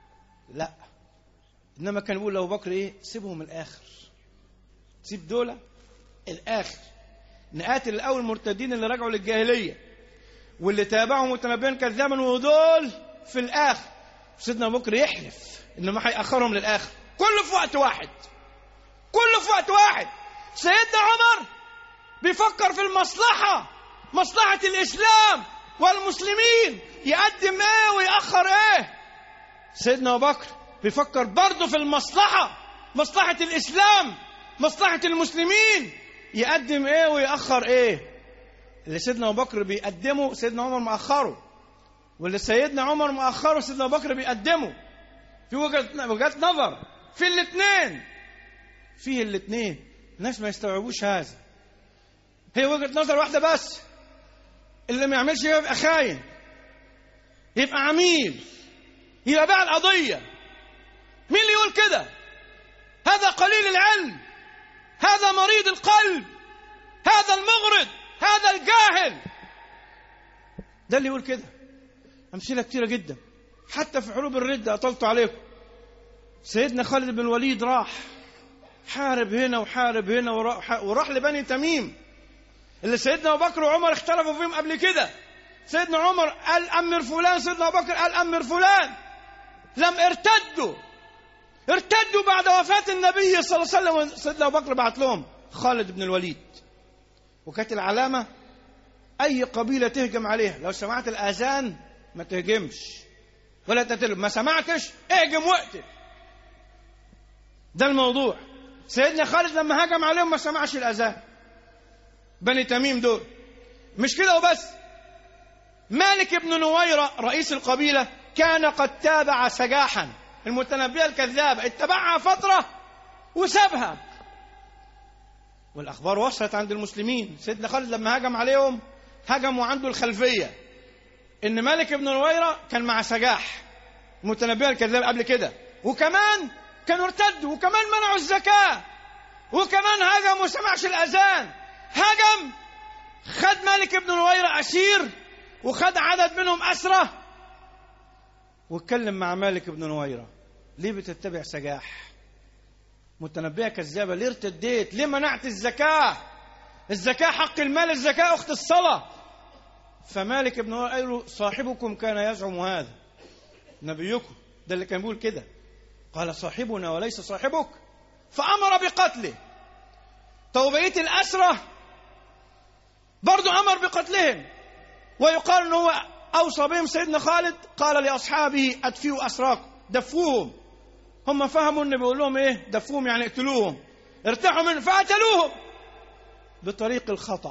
لا، إنما كان يقول لأبو بكر إيه؟ سيبهم الآخر، سيب دولة الآخر، نقاتل الأول المرتدين اللي رجعوا للجاهلية واللي تابعوا متنبئا كذابا، ودول في الآخر. سيدنا أبو بكر يحلف إنه ما هيأخرهم للآخر، كله في وقت واحد، كله في وقت واحد. سيدنا عمر بيفكر في المصلحة، مصلحة الإسلام والمسلمين، يقدم إيه ويأخر إيه. سيدنا أبو بكر بيفكر برضه في المصلحة، مصلحة الإسلام، مصلحة المسلمين، يقدم إيه ويأخر إيه. اللي سيدنا أبو بكر بيقدمه سيدنا عمر مأخره، واللي سيدنا عمر مأخره سيدنا أبو بكر بيقدمه. في وجهة وجهة نظر في الاثنين، فيه الاثنين. الناس ما يستوعبوش هذا. هي وجهة نظر واحدة بس، اللي ما يعملش يبقى خاين، يبقى عميل، يبقى باع القضية. مين اللي يقول كده؟ هذا قليل العلم، هذا مريض القلب، هذا المغرض، هذا الجاهل، ده اللي يقول كده. أمثلة كتيرة جدا، حتى في حروب الردة أطلت عليكم. سيدنا خالد بن الوليد راح حارب هنا وحارب هنا، وراح, وراح لبني تميم اللي سيدنا أبو بكر وعمر اختلفوا فيهم قبل كده. سيدنا عمر قال أمر فلان، سيدنا أبو بكر قال أمر فلان. لم ارتدوا، ارتدوا بعد وفاة النبي صلى الله عليه وسلم. سيدنا أبو بكر بعت لهم خالد بن الوليد، وكانت العلامة أي قبيلة تهجم عليها لو سمعت الآذان ما تهجمش ولا تتلب، ما سمعتش اهجم وقتك. ده الموضوع. سيدنا خالد لما هجم عليهم ما سمعش الأذان، بني تميم دول. مش كده وبس، مالك بن نويرة رئيس القبيلة كان قد تابع سجاحا المتنبئة الكذابة، اتبعها فترة وسابها، والأخبار وصلت عند المسلمين. سيدنا خالد لما هجم عليهم هجموا عنده الخلفية إن مالك بن نويرة كان مع سجاح المتنبئة الكذابة قبل كده، وكمان كانوا ارتدوا، وكمان منعوا الزكاة، وكمان هجم وسمعش الأذان. هجم، خد مالك بن نويرة أسير، وخد عدد منهم أسرة، واتكلم مع مالك بن نويرة: ليه بتتبع سجاح متنبئة كذابة؟ ليه ارتديت؟ ليه منعت الزكاة؟ الزكاة حق المال، الزكاة أخت الصلاة. فمالك بن نويرة قال له: صاحبكم كان يزعم هذا، نبيكم ده اللي كان بيقول كده. قال: صاحبنا وليس صاحبك، فأمر بقتله. طب بقية الأسرة برضو أمر بقتلهم، ويقال أنه هو أوصى بهم سيدنا خالد، قال لأصحابه: أدفئوا أسراكم، دفوهم. هم فهموا أنه بيقول لهم إيه؟ دفوهم يعني اقتلوهم، ارتاحوا منهم، فقتلوهم بطريق الخطأ.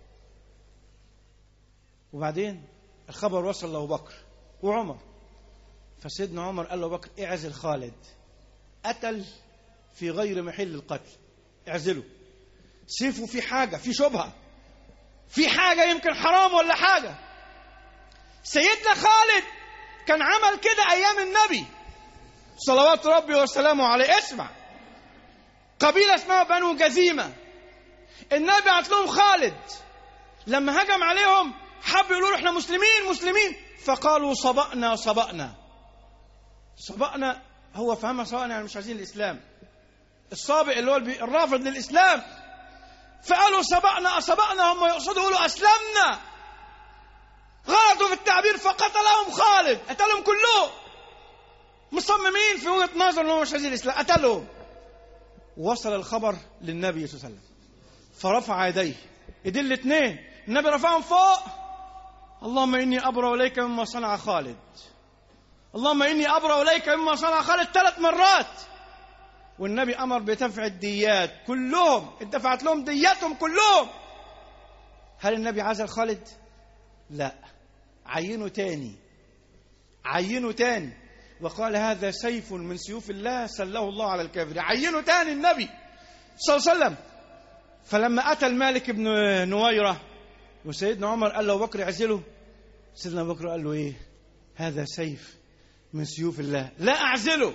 وبعدين الخبر وصل لأبو بكر وعمر، فسيدنا عمر قال لأبو بكر: اعزل خالد، قتل في غير محل القتل، اعزله، سيفه في حاجة، في شبهة، في حاجة يمكن حرام ولا حاجة. سيدنا خالد كان عمل كده أيام النبي صلوات ربي وسلامه عليه. اسمع، قبيلة اسمها بنو جزيمة، النبي بعت لهم خالد، لما هجم عليهم حبوا يقولوا احنا مسلمين مسلمين، فقالوا: صبأنا صبأنا. صبأنا هو فهمها صبأنا يعني مش عايزين الإسلام، الصابئ اللي هو الرافض للإسلام. فقالوا: صبأنا صبأنا، هم يقصدوا يقولوا أسلمنا، غلطوا في التعبير، فقتلهم خالد، قتلهم كلهم، مصممين في وجهة نظر انهم مش عايزين الإسلام، قتلهم. وصل الخبر للنبي صلى الله عليه وسلم، فرفع يديه، ايدين الاثنين، النبي رفعهم فوق: اللهم إني أبرأ إليك مما صنع خالد، اللهم إني أبرأ إليك مما صنع خالد، ثلاث مرات. والنبي أمر بدفع الديات كلهم، اتدفعت لهم دياتهم كلهم. هل النبي عزل خالد؟ لا، عينه تاني، عينه تاني، وقال: هذا سيف من سيوف الله سله الله على الكافر. عينه تاني النبي صلى الله عليه وسلم. فلما أتى المالك بن نويرة وسيدنا عمر قال له أبو بكر اعزله، سيدنا أبو بكر قال له: إيه؟ هذا سيف من سيوف الله، لا أعزله،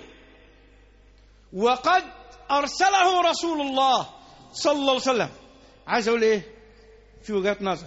وقد أرسله رسول الله صلى الله عليه وسلم. عايز أقول إيه؟ في وجهات نظر.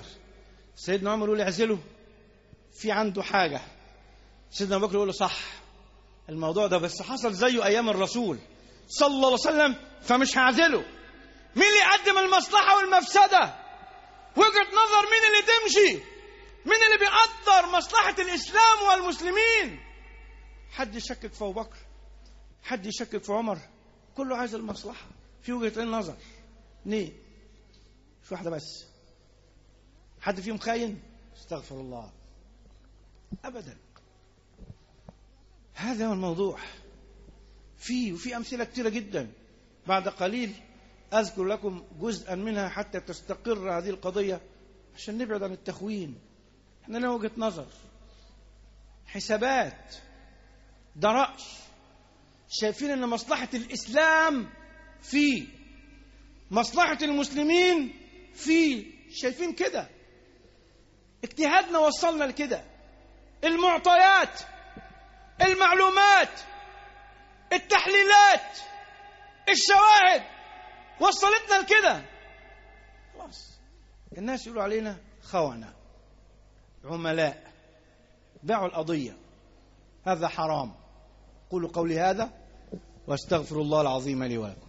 سيدنا عمر يقول اعزله، في عنده حاجة. سيدنا أبو بكر يقول له: صح، الموضوع ده، بس حصل زيه أيام الرسول صلى الله عليه وسلم، فمش هعزله. مين اللي يقدم المصلحة والمفسدة؟ وجهة نظر مين اللي تمشي؟ مين اللي بيقدر مصلحة الإسلام والمسلمين؟ حد يشكك في أبو بكر، حد يشكك في عمر، كله عايز المصلحة في وجهة النظر. ليه؟ مش واحدة بس. حد فيهم خاين؟ استغفر الله، أبدا. هذا هو الموضوع. في وفي أمثلة كثيرة جدا. بعد قليل أذكر لكم جزءا منها حتى تستقر هذه القضية، عشان نبعد عن التخوين. احنا لنا وجهة نظر، حسابات، ده رأي، شايفين ان مصلحة الإسلام في مصلحة المسلمين في، شايفين كده، اجتهادنا وصلنا لكده. المعطيات، المعلومات، التحليلات، الشواهد وصلتنا لكده. خلاص الناس يقولوا علينا خونة، عملاء، باعوا القضية. هذا حرام. قولوا قولي هذا واستغفر الله العظيم لي ولكم.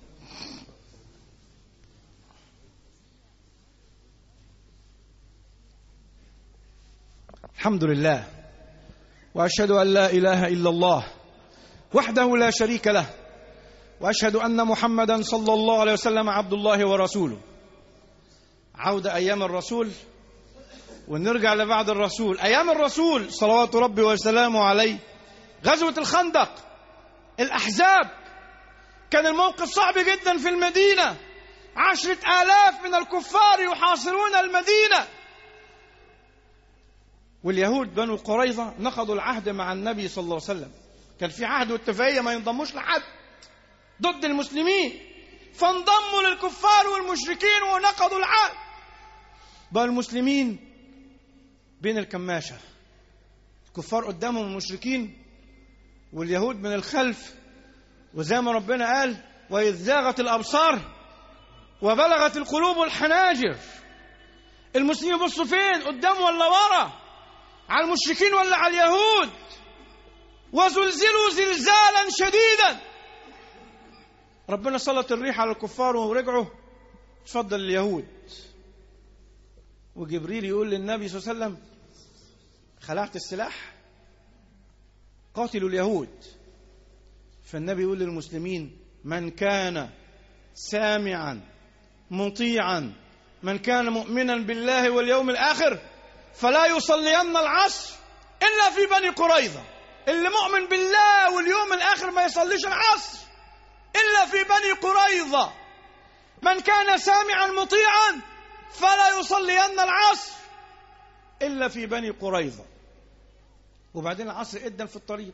الحمد لله، وأشهد أن لا إله إلا الله وحده لا شريك له، وأشهد أن محمدا صلى الله عليه وسلم عبد الله ورسوله. عودة أيام الرسول ونرجع لبعد الرسول. أيام الرسول صلوات ربي وسلامه عليه، غزوة الخندق، الأحزاب، كان الموقف صعب جدا في المدينة. عشرة آلاف من الكفار يحاصرون المدينة، واليهود بنو قريظة نقضوا العهد مع النبي صلى الله عليه وسلم. كان في عهد واتفاقية ما ينضموش لحد ضد المسلمين، فانضموا للكفار والمشركين ونقضوا العهد. بقى المسلمين بين الكماشة، الكفار قدامهم المشركين واليهود من الخلف. وزي ما ربنا قال: وإذ زاغت الأبصار وبلغت القلوب الحناجر. المسلمين بصوا فين؟ قدام ولا ورا؟ على المشركين ولا على اليهود؟ وزلزلوا زلزالا شديدا. ربنا سلط الريح على الكفار ورجعوا. تفضل اليهود. وجبريل يقول للنبي صلى الله عليه وسلم: خلعت السلاح، قاتلوا اليهود. فالنبي يقول للمسلمين: من كان سامعا مطيعا، من كان مؤمنا بالله واليوم الآخر فلا يصلين العصر إلا في بني قريظة. اللي مؤمن بالله واليوم الآخر ما يصليش العصر إلا في بني قريظة. من كان سامعا مطيعا فلا يصلين العصر إلا في بني قريظة. وبعدين العصر إدن في الطريق،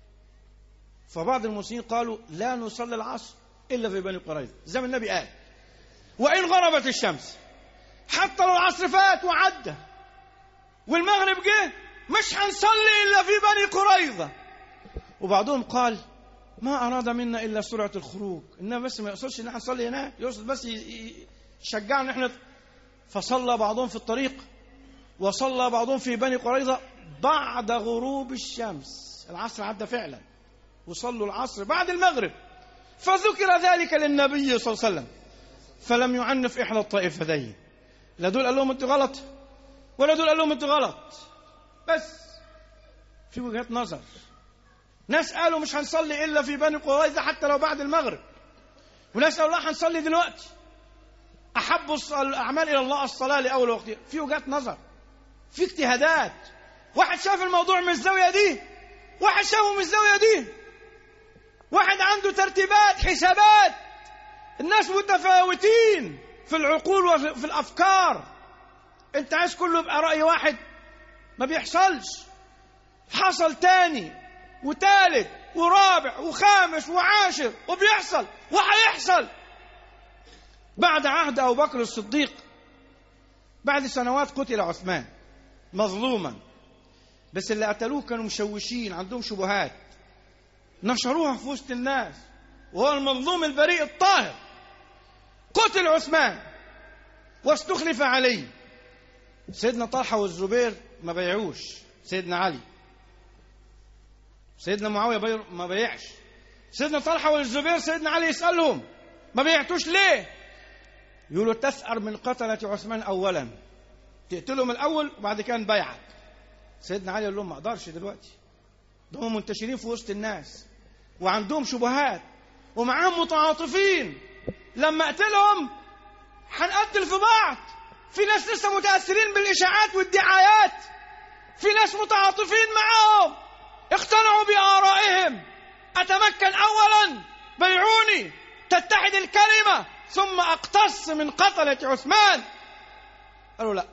فبعض المسلمين قالوا: لا نصلي العصر إلا في بني قريظة، زي ما النبي قال: وإن غربت الشمس. حتى لو العصر فات وعدى والمغرب جه مش هنصلي إلا في بني قريظة. وبعضهم قال: ما أراد منا إلا سرعة الخروج، إنما بس ما يقصدش إن احنا نصلي هناك، يقصد بس يشجعنا إحنا. فصلى بعضهم في الطريق وصلى بعضهم في بني قريظة بعد غروب الشمس. العصر عدى فعلا وصلوا العصر بعد المغرب. فذكر ذلك للنبي صلى الله عليه وسلم فلم يعنف إحدى الطائفتين. لا دول قال لهم أنتوا غلط ولا دول قال لهم أنتوا غلط، بس في وجهات نظر. ناس قالوا مش هنصلي إلا في بني قريظة حتى لو بعد المغرب، وناس قالوا لا هنصلي دلوقتي، أحب الأعمال إلى الله الصلاة لأول وقت. في وجهات نظر، في اجتهادات. واحد شاف الموضوع من الزاوية دي، واحد شافه من الزاوية دي، واحد عنده ترتيبات، حسابات. الناس متفاوتين في العقول وفي الأفكار. أنت عايز كله يبقى رأي واحد، ما بيحصلش. حصل تاني وتالت ورابع وخامس وعاشر، وبيحصل وهيحصل. بعد عهد أبو بكر الصديق، بعد سنوات، قتل عثمان مظلوما، بس اللي قتلوه كانوا مشوشين، عندهم شبهات، نشروها في وسط الناس، وهو المظلوم البريء الطاهر. قتل عثمان واستخلف علي. سيدنا طلحة والزبير ما بيعوش سيدنا علي، سيدنا معاوية بير ما بيعش. سيدنا طلحة والزبير سيدنا علي يسألهم ما بيعتوش ليه؟ يقولوا تسأر من قتلة عثمان أولا، تقتلهم الأول وبعد كده نبايعك. سيدنا علي يقول لهم ما أقدرش دلوقتي، ده هم منتشرين في وسط الناس وعندهم شبهات ومعاهم متعاطفين، لما أقتلهم هنقتل في بعض. في ناس لسه متأثرين بالإشاعات والدعايات، في ناس متعاطفين معاهم اقتنعوا بآرائهم. أتمكن أولا بيعوني تتحد الكلمة ثم أقتص من قتلة عثمان. قالوا لا،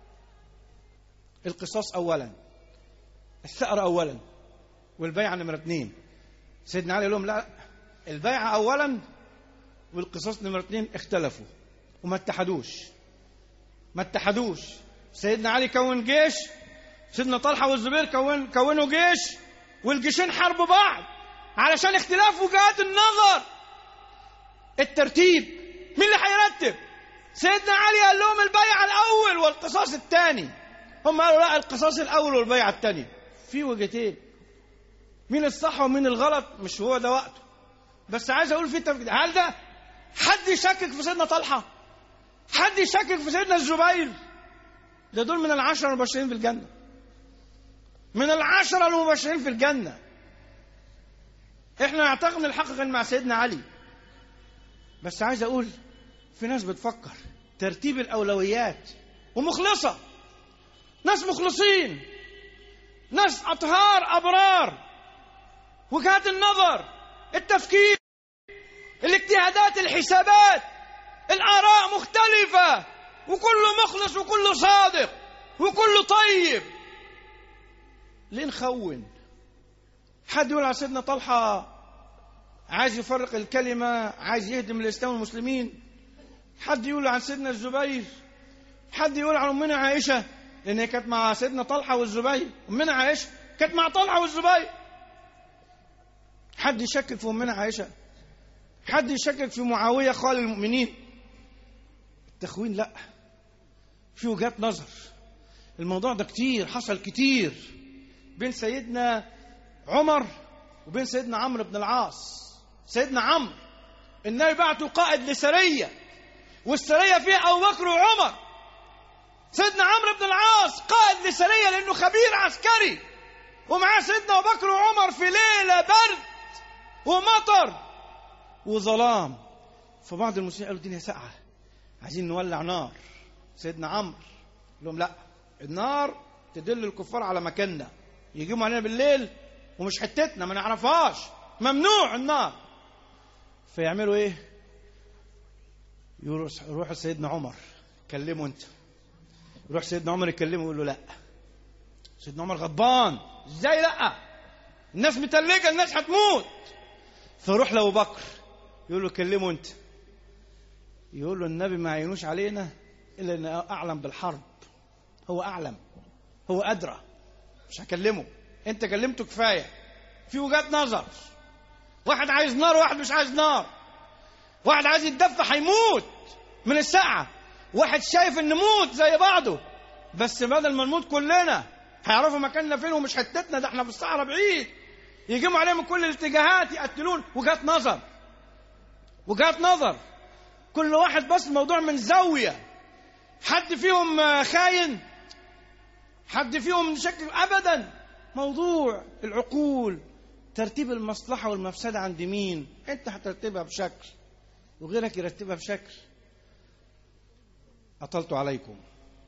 القصاص أولا، الثأر أولا، والبيعة نمرة اثنين. سيدنا علي لهم لا، البيعة أولا والقصاص نمرة اثنين. اختلفوا وما اتحدوش ما اتحدوش سيدنا علي كون جيش، سيدنا طلحة والزبير كون كونوا جيش، والجيشين حاربوا بعض علشان اختلاف وجهات النظر. الترتيب مين اللي هيرتب؟ سيدنا علي قال لهم البيعة الأول والقصاص الثاني، هم قالوا لا، القصاص الأول والبيعة الثانية. في وجهتين، مين الصح ومين الغلط مش هو ده وقته، بس عايز أقول في تفكير. هل ده حد يشكك في سيدنا طلحة؟ حد يشكك في سيدنا الزبير؟ ده دول من العشرة المبشرين في الجنة، من العشرة المبشرين في الجنة. احنا نعتقد ان الحق كان مع سيدنا علي، بس عايز اقول في ناس بتفكر ترتيب الاولويات ومخلصة، ناس مخلصين، ناس اطهار ابرار. وجهات النظر، التفكير، الاجتهادات، الحسابات، الاراء مختلفة، وكله مخلص وكله صادق وكله طيب. ليه نخون؟ حد يقول على سيدنا طلحة عايز يفرق الكلمة، عايز يهدم الإسلام والمسلمين. حد يقول عن سيدنا الزبير، حد يقول عن أمنا عائشة، لأن هي كانت مع سيدنا طلحة والزبير. أمنا عائشة كانت مع طلحة والزبير. حد يشكك في أمنا عائشة؟ حد يشكك في معاوية خال المؤمنين؟ التخوين لا، في وجهات نظر. الموضوع ده كتير حصل كتير بين سيدنا عمر وبين سيدنا عمرو بن العاص. سيدنا عمرو النبي بعته قائد لسرية، والسرية فيها أبو بكر وعمر. سيدنا عمرو بن العاص قائد لسرية لأنه خبير عسكري، ومعاه سيدنا أبو بكر وعمر في ليلة برد ومطر وظلام. فبعض المسلمين قالوا الدنيا ساقعة، عايزين نولع نار. سيدنا عمرو قال لهم لا، النار تدل الكفار على مكاننا، يجيبوا علينا بالليل ومش حتتنا ما نعرفهاش، ممنوع النار. فيعملوا ايه؟ يروح سيدنا عمر كلمه انت. يروح سيدنا عمر يكلمه يقول له لا. سيدنا عمر غضبان، ازاي لا؟ الناس متلجة، الناس هتموت. فيروح لأبو بكر يقول له كلمه انت. يقول له النبي ما عينوش علينا الا ان اعلم بالحرب، هو اعلم، هو ادرى، مش هكلمه. انت كلمته كفايه. في وجهات نظر، واحد عايز نار وواحد مش عايز نار، واحد عايز يتدفى هيموت من السقعه، واحد شايف ان نموت زي بعضه، بس بدل ما نموت كلنا هيعرفوا مكاننا فين ومش حتتنا، ده احنا في الصحراء بعيد، يجمعوا عليهم من كل الاتجاهات يقتلون. وجهات نظر، وجهات نظر، كل واحد بس الموضوع من زاويه. حد فيهم خاين؟ حد فيهم شكل؟ ابدا. موضوع العقول، ترتيب المصلحه والمفسده عند مين؟ انت هترتبها بشكل وغيرك يرتبها بشكل. اطلت عليكم.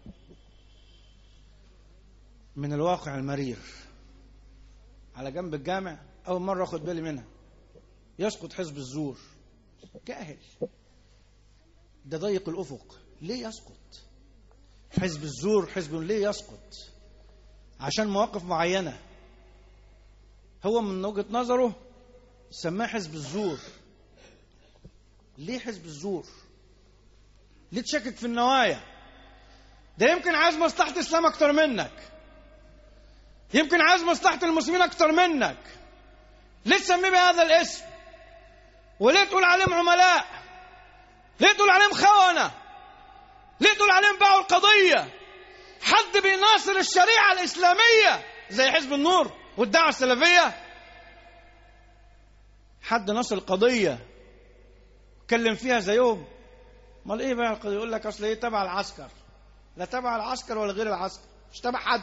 من الواقع المرير على جنب الجامع اول مره اخد بالي منها، يسقط حزب الزور. جاهل، ده ضيق الافق. ليه يسقط حزب الزور؟ حزب ليه يسقط؟ عشان مواقف معينه، هو من وجهه نظره سماه حزب الزور. ليه حزب الزور؟ ليه تشكك في النوايا؟ ده يمكن عايز مصلحه الاسلام اكتر منك، يمكن عايز مصلحه المسلمين اكتر منك. ليه تسميه بهذا الاسم؟ وليه تقول عليهم عملاء؟ ليه تقول عليهم خونة؟ ليه تقول عليهم باعوا القضية؟ حد بيناصر الشريعة الإسلامية زي حزب النور والدعوة السلفية؟ حد نصل قضية اتكلم فيها زيهم؟ امال ايه بقى القضية؟ يقول لك اصل ايه تبع العسكر. لا تبع العسكر ولا غير العسكر، مش تبع حد،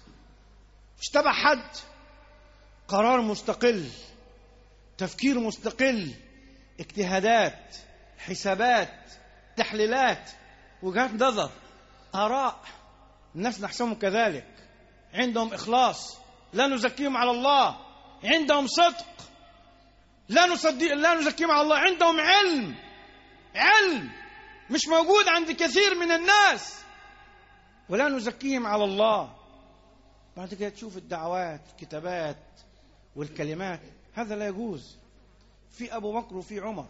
مش تبع حد. قرار مستقل، تفكير مستقل، اجتهادات، حسابات، تحليلات، وجهات نظر، آراء. الناس نحسبهم كذلك، عندهم إخلاص، لا نزكيهم على الله، عندهم صدق، لا نصدق لا نزكيهم على الله، عندهم علم، علم مش موجود عند كثير من الناس، ولا نزكيهم على الله. بعد كده تشوف الدعوات، الكتابات والكلمات، هذا لا يجوز. في أبو بكر وفي عمر،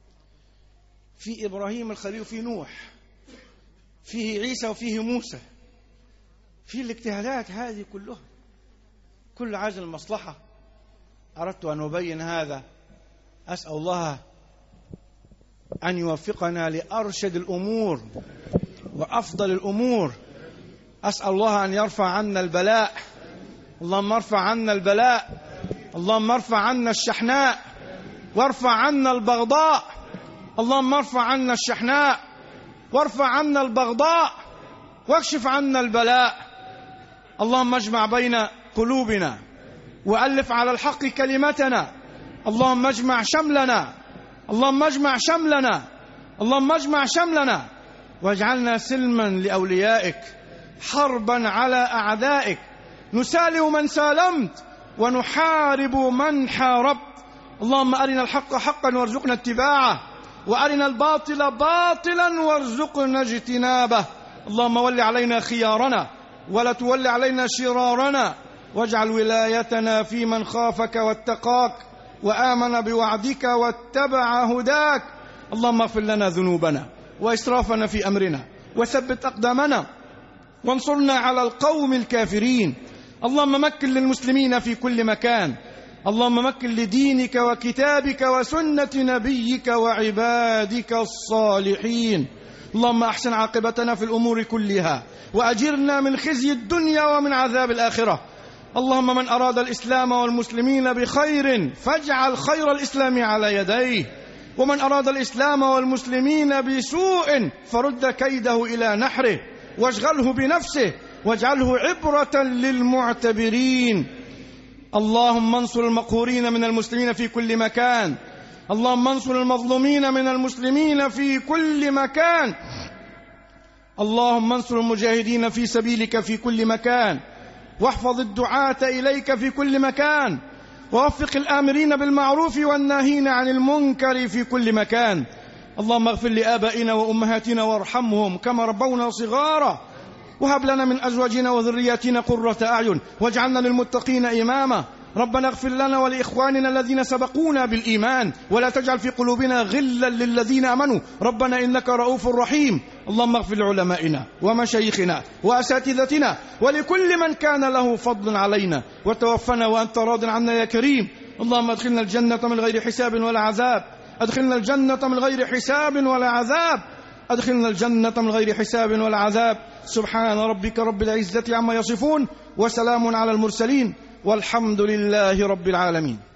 في إبراهيم الخليل وفي نوح، فيه عيسى وفيه موسى، في الاجتهادات هذه كلها، كل عايز المصلحة. أردت أن أبين هذا، أسأل الله أن يوفقنا لأرشد الأمور وأفضل الأمور. أسأل الله أن يرفع عنا البلاء، اللهم ارفع عنا البلاء، اللهم ارفع عنا الشحناء، وارفع عنا البغضاء، اللهم ارفع عنا الشحناء، وارفع عنا البغضاء، واكشف عنا البلاء. اللهم اجمع بين قلوبنا، وألف على الحق كلمتنا. اللهم اجمع شملنا، اللهم اجمع شملنا، اللهم اجمع شملنا، واجعلنا سلما لأوليائك، حربا على أعدائك، نسالم من سالمت، ونحارب من حاربت. اللهم أرنا الحق حقا وارزقنا اتباعه، وأرنا الباطل باطلا وارزقنا اجتنابه. اللهم ول علينا خيارنا، ولا تول علينا شرارنا، واجعل ولايتنا في من خافك واتقاك وآمن بوعدك واتبع هداك. اللهم اغفر لنا ذنوبنا وإسرافنا في أمرنا، وثبت أقدامنا، وانصرنا على القوم الكافرين. اللهم مكن للمسلمين في كل مكان، اللهم مكن لدينك وكتابك وسنة نبيك وعبادك الصالحين. اللهم أحسن عاقبتنا في الأمور كلها، وأجرنا من خزي الدنيا ومن عذاب الآخرة. اللهم من أراد الإسلام والمسلمين بخير فاجعل خير الإسلام على يديه، ومن أراد الإسلام والمسلمين بسوء فرد كيده إلى نحره، واشغله بنفسه، واجعله عبرة للمعتبرين. اللهم انصر المقهورين من المسلمين في كل مكان، اللهم انصر المظلومين من المسلمين في كل مكان. اللهم انصر المجاهدين في سبيلك في كل مكان، واحفظ الدعاة إليك في كل مكان، ووفق الآمرين بالمعروف والناهين عن المنكر في كل مكان. اللهم اغفر لآبائنا وأمهاتنا وارحمهم كما ربونا صغارا، وهب لنا من أزواجنا وذرياتنا قرة أعين، واجعلنا للمتقين إماما. ربنا اغفر لنا ولإخواننا الذين سبقونا بالإيمان، ولا تجعل في قلوبنا غلا للذين آمنوا ربنا إنك رؤوف رحيم. اللهم اغفر لعلمائنا ومشايخنا وأساتذتنا ولكل من كان له فضل علينا، وتوفنا وأنت راض عنا يا كريم. اللهم ادخلنا الجنة من غير حساب ولا عذاب، ادخلنا الجنة من غير حساب ولا عذاب، أدخلنا الجنة من غير حساب ولا عذاب. سبحان ربك رب العزة عما يصفون، وسلام على المرسلين، والحمد لله رب العالمين.